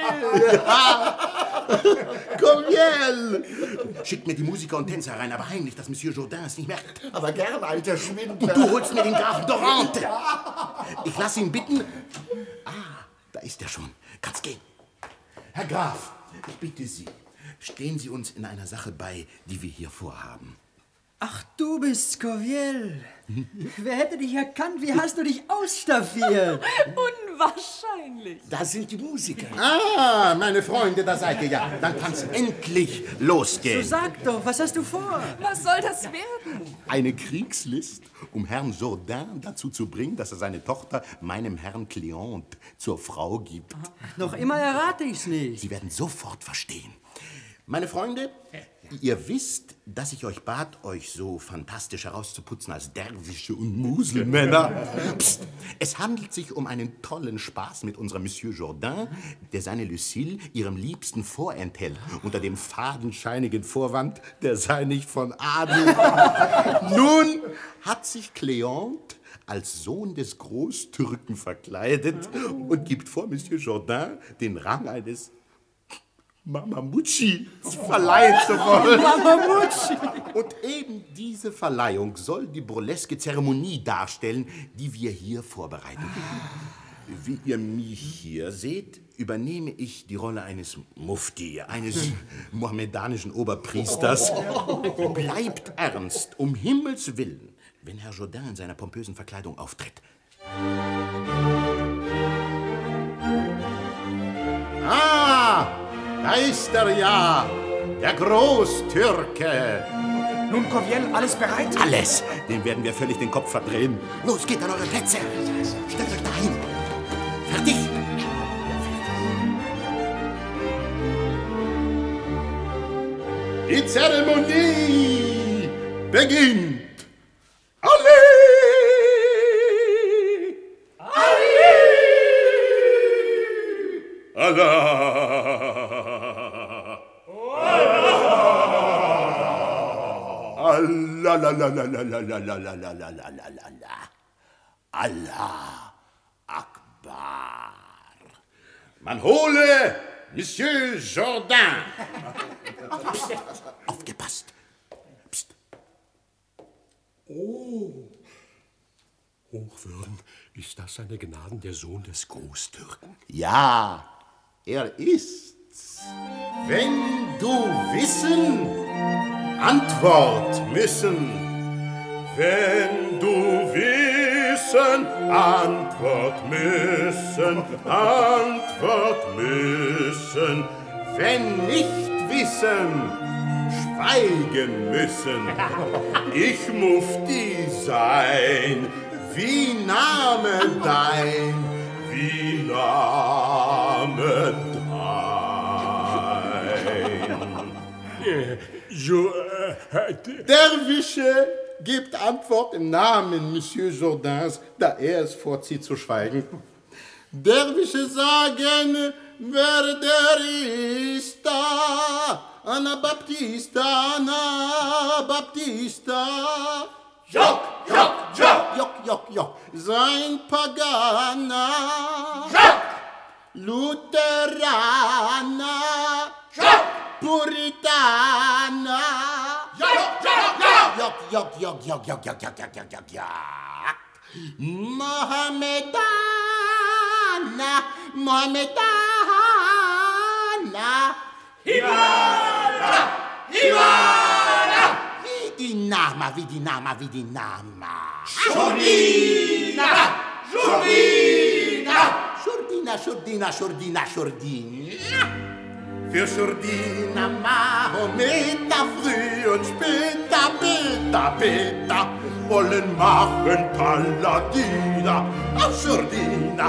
Corviel! Schickt mir die Musiker und Tänzer rein, aber heimlich, dass Monsieur Jourdain es nicht merkt. Aber gern, alter Schwindler. Und du holst mir den Grafen Dorante. Ich lasse ihn bitten. Ah, da ist er schon. Kannst gehen. Herr Graf, ich bitte Sie, stehen Sie uns in einer Sache bei, die wir hier vorhaben. Ach, du bist Corviel. Wer hätte dich erkannt? Wie hast du dich ausstaffiert? Unwahrscheinlich. Da sind die Musiker. Ah, meine Freunde, da seid ihr ja. Dann kann's endlich losgehen. So sag doch, was hast du vor? Was soll das werden? Eine Kriegslist, um Herrn Jourdain dazu zu bringen, dass er seine Tochter meinem Herrn Cléante zur Frau gibt. Noch immer errate ich's nicht. Sie werden sofort verstehen. Meine Freunde, ihr wisst, dass ich euch bat, euch so fantastisch herauszuputzen als Derwische und Muselmänner. Psst, es handelt sich um einen tollen Spaß mit unserem Monsieur Jourdain, der seine Lucille ihrem Liebsten vorenthält, unter dem fadenscheinigen Vorwand, der sei nicht von Adel. Nun hat sich Cléante als Sohn des Großtürken verkleidet und gibt vor, Monsieur Jourdain den Rang eines Mamamucci verleihen zu wollen. Mamamucci! Und eben diese Verleihung soll die burleske Zeremonie darstellen, die wir hier vorbereiten. Wie ihr mich hier seht, übernehme ich die Rolle eines Mufti, eines mohammedanischen Oberpriesters. Bleibt ernst, um Himmels Willen, wenn Herr Jourdain in seiner pompösen Verkleidung auftritt. Ah! Da ist er ja, der Großtürke. Nun, Corviel, alles bereit? Alles. Dem werden wir völlig den Kopf verdrehen. Los, geht an eure Plätze. Stellt euch dahin. Fertig. Die Zeremonie beginnt. Alle! Allah! Allah Akbar. Man hole Monsieur Jourdain. Psst, aufgepasst. Psst. Oh. Hochwürden, ist das seine Gnaden, der Sohn des Großtürken? Ja, er ist's. Wenn du wissen, Antwort müssen. Wenn du wissen, Antwort müssen, Antwort müssen. Wenn nicht wissen, schweigen müssen. Ich Mufti sein, Wie Name dein? Wie Name dein? Derwische gibt Antwort im Namen Monsieur Jourdains, da er es vorzieht zu schweigen. Derwische sagen, wer der ist da? Anabaptista. Jock. Sein Paganer. Jock. Lutheraner. Jock. Puritaner. Jock. Mohammedana. Hivara. Wie die Nama. Shurdina. Für Shurdina, Mahometer, früh und später, Peter, wollen machen Paladiner. Aus Shurdina,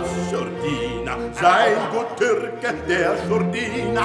sein gut Türke, der Shurdina.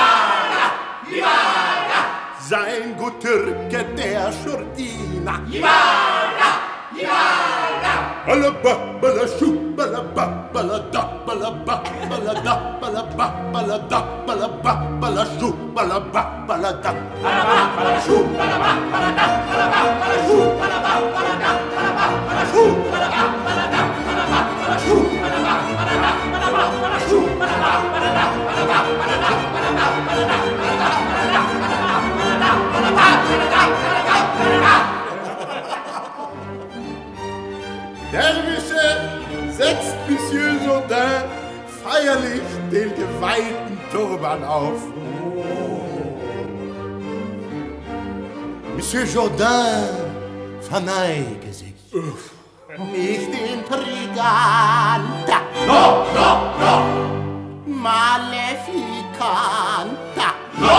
Hivara. Sein gut Türke, der Shurdina. Hivara. Balaba, balashu, balaba, balada, balaba, balada, balaba, balada, balaba, balashu, balaba, balada, balaba, balashu, balaba, balada, balaba, balashu, balaba, balada, balaba, balashu, balaba, balada, balaba, balashu, balaba, balada, balaba, balashu, balaba, balada, balaba, balada, balaba, balada, Derwische setzt Monsieur Jourdain feierlich den geweihten Turban auf. Monsieur Jourdain verneige sich. Nicht intriganta. No. Maleficanta. No.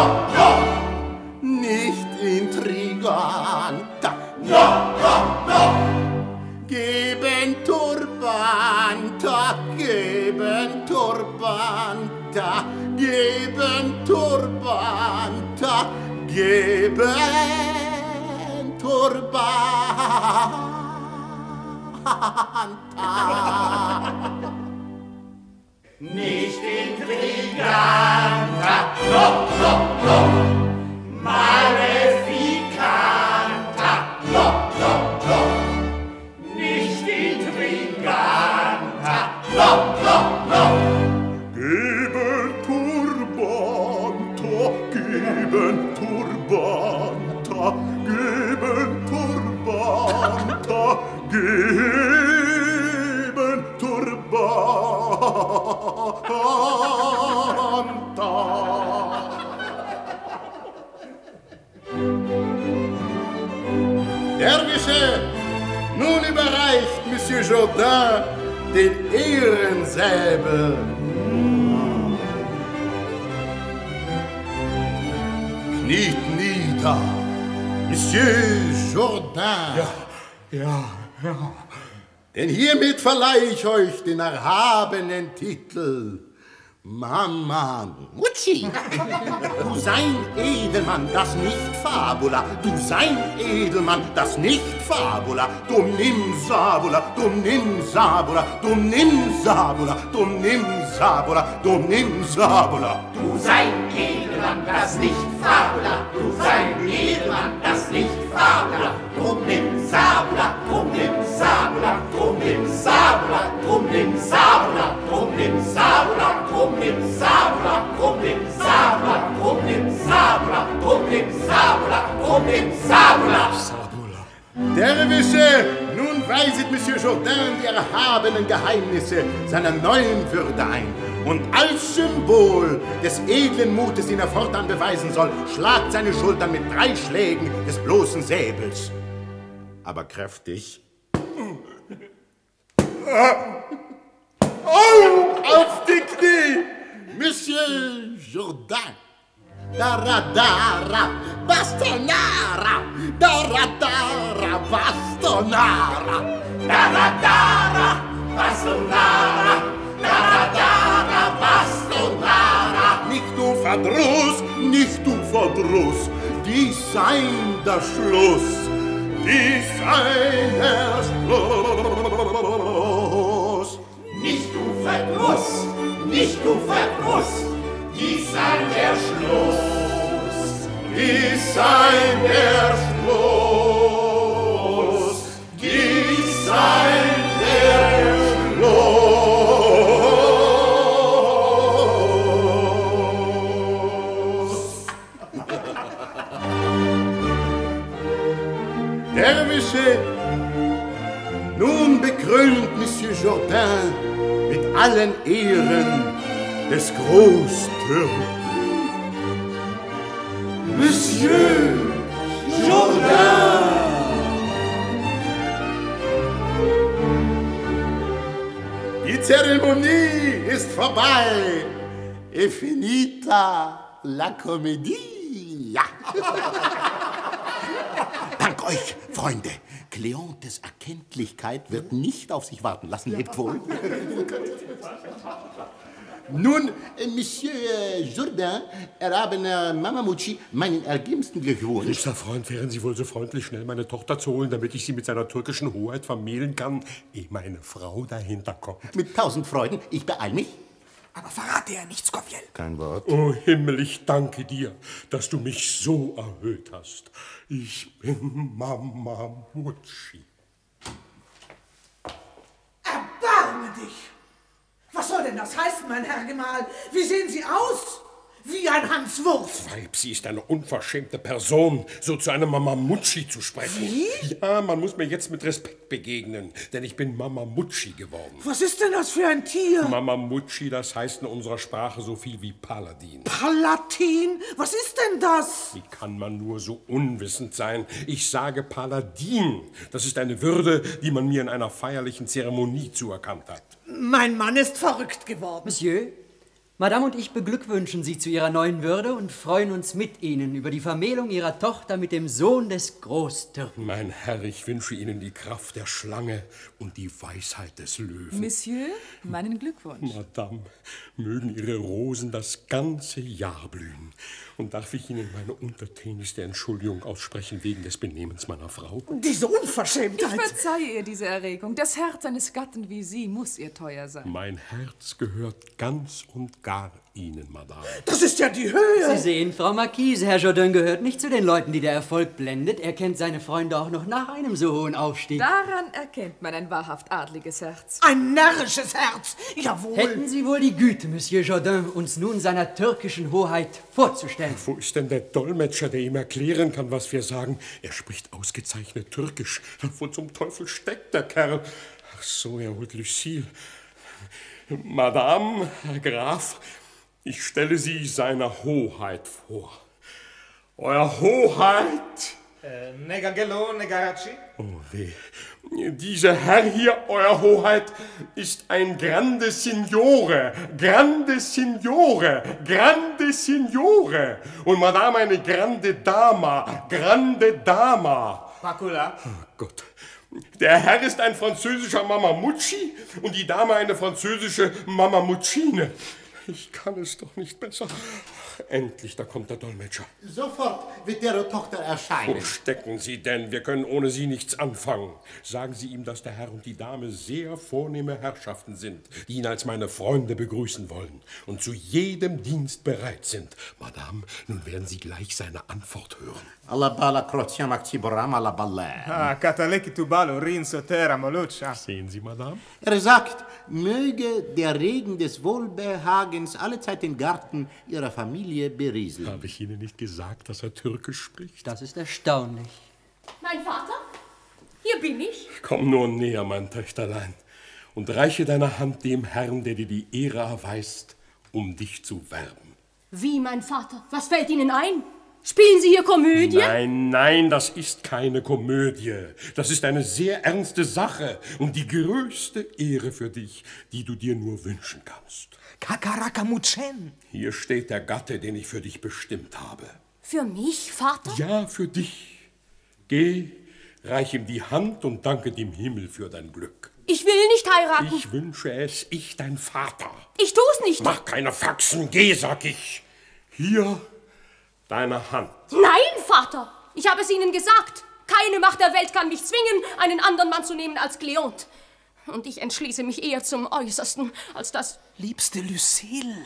Nicht intriganta. No. Geben Turbanta. Nicht intriganta. No. Maleficanta. No. Nicht intriganta. No. Geben Turbanta. Derwische, nun überreicht Monsieur Jourdain den Ehrensäbel. Kniet nieder, Monsieur Jourdain. Ja. Denn hiermit verleihe ich euch den erhabenen Titel Mama Mucci. Du sein Edelmann, das nicht Fabula. Du sein Edelmann, das nicht Fabula. Dum nimm Sabula. Du sein Edelmann, das nicht Fabula. Du sein Edelmann, das nicht Fabula. Drum nimm Sabula. Derwische, nun weiset Monsieur Jourdain die erhabenen Geheimnisse seiner neuen Würde ein. Und als Symbol des edlen Mutes, den er fortan beweisen soll, schlagt seine Schultern mit 3 Schlägen des bloßen Säbels. Aber kräftig. Auf die Knie, Monsieur Jourdain. Daradara, bastonara, daradara, bastonara. Daradara, Bastonara, Daradara, Bastonara. Nicht du Verdruss, nicht du Verdruss, dies sein der Schluss, dies sein der Schluss. Nicht du Verdruss, nicht du Verdruss, dies sein der Schluss, dies sein der Schluss, dies sein der Schluss. Derwische, nun bekrönt Monsieur Jourdain mit allen Ehren des Großtürken. Monsieur Jourdain! Die Zeremonie ist vorbei. E finita la comédie. Ja. Dank euch, Freunde. Cleontes Erkenntlichkeit wird nicht auf sich warten lassen. Lebt wohl. Nun, Monsieur Jourdain, erhabener Mamamucci, meinen ergebensten Glückwunsch. Liebster Freund, wären Sie wohl so freundlich, schnell meine Tochter zu holen, damit ich sie mit seiner türkischen Hoheit vermählen kann, ehe meine Frau dahinter kommt. Mit 1000 Freuden, ich beeil mich. Aber verrate er nicht, Scofiel. Kein Wort. Oh Himmel, ich danke dir, dass du mich so erhöht hast. Ich bin Mamamucci. Erbarme dich! Was soll denn das heißen, mein Herr Gemahl? Wie sehen Sie aus? Wie ein Hans Wurst. Weib, sie ist eine unverschämte Person, so zu einem Mamamucci zu sprechen. Wie? Ja, man muss mir jetzt mit Respekt begegnen, denn ich bin Mamamucci geworden. Was ist denn das für ein Tier? Mamamucci, das heißt in unserer Sprache so viel wie Paladin. Palatin? Was ist denn das? Wie kann man nur so unwissend sein? Ich sage Paladin. Das ist eine Würde, die man mir in einer feierlichen Zeremonie zuerkannt hat. Mein Mann ist verrückt geworden. Monsieur, Madame und ich beglückwünschen Sie zu Ihrer neuen Würde und freuen uns mit Ihnen über die Vermählung Ihrer Tochter mit dem Sohn des Großtürken. Mein Herr, ich wünsche Ihnen die Kraft der Schlange und die Weisheit des Löwen. Monsieur, meinen Glückwunsch. Madame, mögen Ihre Rosen das ganze Jahr blühen. Und darf ich Ihnen meine untertänigste Entschuldigung aussprechen wegen des Benehmens meiner Frau? Diese Unverschämtheit. Ich verzeihe ihr diese Erregung. Das Herz eines Gatten wie Sie muss ihr teuer sein. Mein Herz gehört ganz und gar Ihnen, Madame. Das ist ja die Höhe. Sie sehen, Frau Marquise, Herr Jourdain gehört nicht zu den Leuten, die der Erfolg blendet. Er kennt seine Freunde auch noch nach einem so hohen Aufstieg. Daran erkennt man ein wahrhaft adliges Herz. Ein närrisches Herz. Jawohl. Hätten Sie wohl die Güte, Monsieur Jourdain, uns nun seiner türkischen Hoheit vorzustellen? Wo ist denn der Dolmetscher, der ihm erklären kann, was wir sagen? Er spricht ausgezeichnet Türkisch. Wo zum Teufel steckt der Kerl? Ach so, er holt Lucille. Madame, Herr Graf, ich stelle Sie seiner Hoheit vor. Euer Hoheit! Negagello, Negaraci? Oh weh. Dieser Herr hier, Euer Hoheit, ist ein grande Signore, grande Signore, grande Signore. Und Madame eine grande Dama, grande Dama. Pacula? Oh Gott. Der Herr ist ein französischer Mamamucci und die Dame eine französische Mamamuccine. Ich kann es doch nicht besser. Endlich, da kommt der Dolmetscher. Sofort wird Ihre Tochter erscheinen. Wo stecken Sie denn? Wir können ohne Sie nichts anfangen. Sagen Sie ihm, dass der Herr und die Dame sehr vornehme Herrschaften sind, die ihn als meine Freunde begrüßen wollen und zu jedem Dienst bereit sind. Madame, nun werden Sie gleich seine Antwort hören. Alla balla croziam actiboram alla balla. Ah, Cataleki tubalo, rinso, terra, moluccia. Sehen Sie, Madame? Er sagt, möge der Regen des Wohlbehagens allezeit den Garten Ihrer Familie berieseln. Habe ich Ihnen nicht gesagt, dass er Türkisch spricht? Das ist erstaunlich. Mein Vater? Hier bin ich. Komm nur näher, mein Töchterlein, und reiche deine Hand dem Herrn, der dir die Ehre erweist, um dich zu werben. Wie, mein Vater? Was fällt Ihnen ein? Spielen Sie hier Komödie? Nein, nein, das ist keine Komödie. Das ist eine sehr ernste Sache und die größte Ehre für dich, die du dir nur wünschen kannst. Kakarakamuchen. Hier steht der Gatte, den ich für dich bestimmt habe. Für mich, Vater? Ja, für dich. Geh, reich ihm die Hand und danke dem Himmel für dein Glück. Ich will nicht heiraten. Ich wünsche es, ich, dein Vater. Ich tu's nicht. Mach keine Faxen, geh, sag ich. Hier, deine Hand. Nein, Vater. Ich habe es Ihnen gesagt. Keine Macht der Welt kann mich zwingen, einen anderen Mann zu nehmen als Cleonte. Und ich entschließe mich eher zum Äußersten, als das... Liebste Lucille.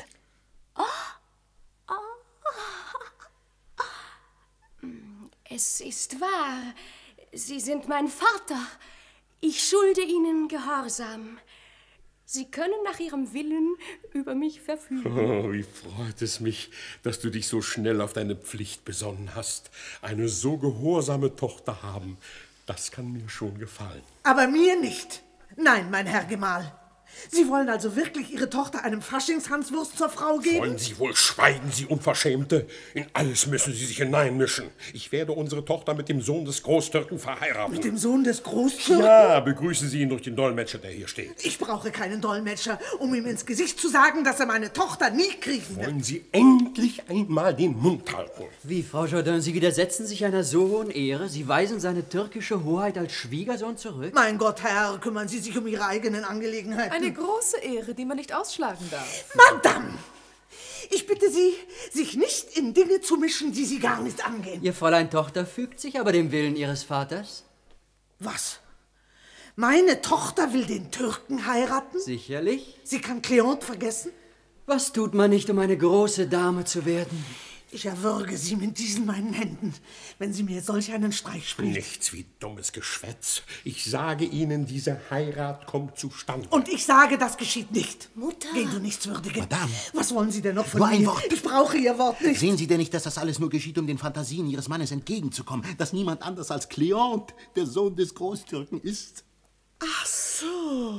Es ist wahr. Sie sind mein Vater. Ich schulde Ihnen Gehorsam. Sie können nach Ihrem Willen über mich verfügen. Oh, wie freut es mich, dass du dich so schnell auf deine Pflicht besonnen hast. Eine so gehorsame Tochter haben, das kann mir schon gefallen. Aber mir nicht. Nein, mein Herr Gemahl. Sie wollen also wirklich Ihre Tochter einem Faschingshanswurst zur Frau geben? Wollen Sie wohl schweigen, Sie Unverschämte? In alles müssen Sie sich hineinmischen. Ich werde unsere Tochter mit dem Sohn des Großtürken verheiraten. Mit dem Sohn des Großtürken? Ja, begrüßen Sie ihn durch den Dolmetscher, der hier steht. Ich brauche keinen Dolmetscher, um ihm ins Gesicht zu sagen, dass er meine Tochter nie kriechen wird. Wollen Sie endlich einmal den Mund halten? Wie, Frau Jourdain, Sie widersetzen sich einer so hohen Ehre? Sie weisen seine türkische Hoheit als Schwiegersohn zurück? Mein Gott, Herr, kümmern Sie sich um Ihre eigenen Angelegenheiten. Eine große Ehre, die man nicht ausschlagen darf. Madame! Ich bitte Sie, sich nicht in Dinge zu mischen, die Sie gar nicht angehen. Ihr Fräulein Tochter fügt sich aber dem Willen Ihres Vaters. Was? Meine Tochter will den Türken heiraten? Sicherlich. Sie kann Cleonte vergessen? Was tut man nicht, um eine große Dame zu werden? Ich erwürge Sie mit diesen meinen Händen, wenn Sie mir solch einen Streich spielen. Nichts wie dummes Geschwätz. Ich sage Ihnen, diese Heirat kommt zustande. Und ich sage, das geschieht nicht. Mutter. Gehen du Nichtswürdige. Madame. Was wollen Sie denn noch von Nur mir? ein Wort. Ich brauche Ihr Wort nicht. Sehen Sie denn nicht, dass das alles nur geschieht, um den Fantasien Ihres Mannes entgegenzukommen? Dass niemand anders als Cleonte, der Sohn des Großtürken, ist? Ach so.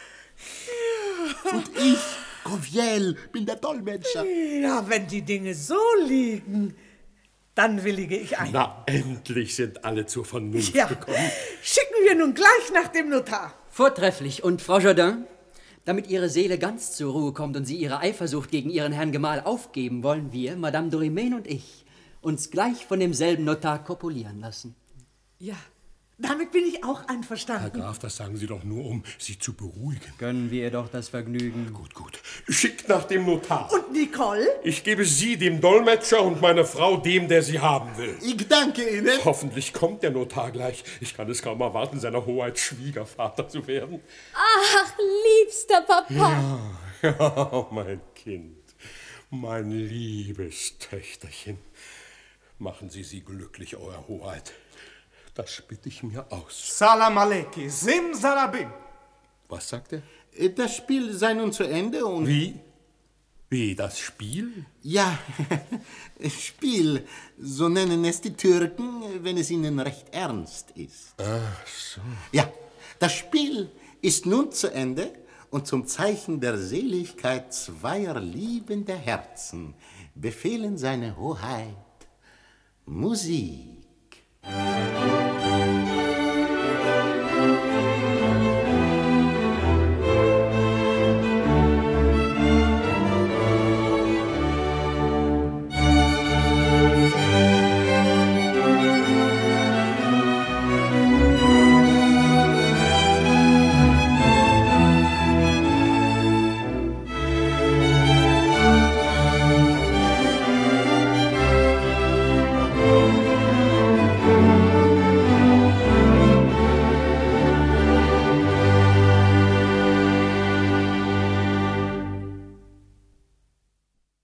Und ich, Rouvière, bin der Dolmetscher. Ja, wenn die Dinge so liegen, dann willige ich ein. Na, endlich sind alle zur Vernunft Ja, gekommen. schicken wir nun gleich nach dem Notar. Vortrefflich. Und Frau Jourdain, damit Ihre Seele ganz zur Ruhe kommt und Sie Ihre Eifersucht gegen Ihren Herrn Gemahl aufgeben, wollen wir, Madame Dorimaine und ich, uns gleich von demselben Notar kopulieren lassen. Ja, damit bin ich auch Herr einverstanden. Graf, das sagen Sie doch nur, um Sie zu beruhigen. Gönnen wir ihr doch das Vergnügen. Gut, gut. Schickt nach dem Notar. Und Nicole? Ich gebe Sie dem Dolmetscher und meine Frau dem, der sie haben will. Ich danke Ihnen. Hoffentlich kommt der Notar gleich. Ich kann es kaum erwarten, seiner Hoheit Schwiegervater zu werden. Ach, liebster Papa. Ja, mein Kind, mein liebes Töchterchen. Machen Sie sie glücklich, Euer Hoheit. Das bitte ich mir aus. Salam aleki, simsalabim. Was sagt er? Das Spiel sei nun zu Ende und... Wie? Wie, das Spiel? Ja, Spiel, so nennen es die Türken, wenn es ihnen recht ernst ist. Ach so. Ja, das Spiel ist nun zu Ende und zum Zeichen der Seligkeit zweier liebender Herzen befehlen seine Hoheit Musik.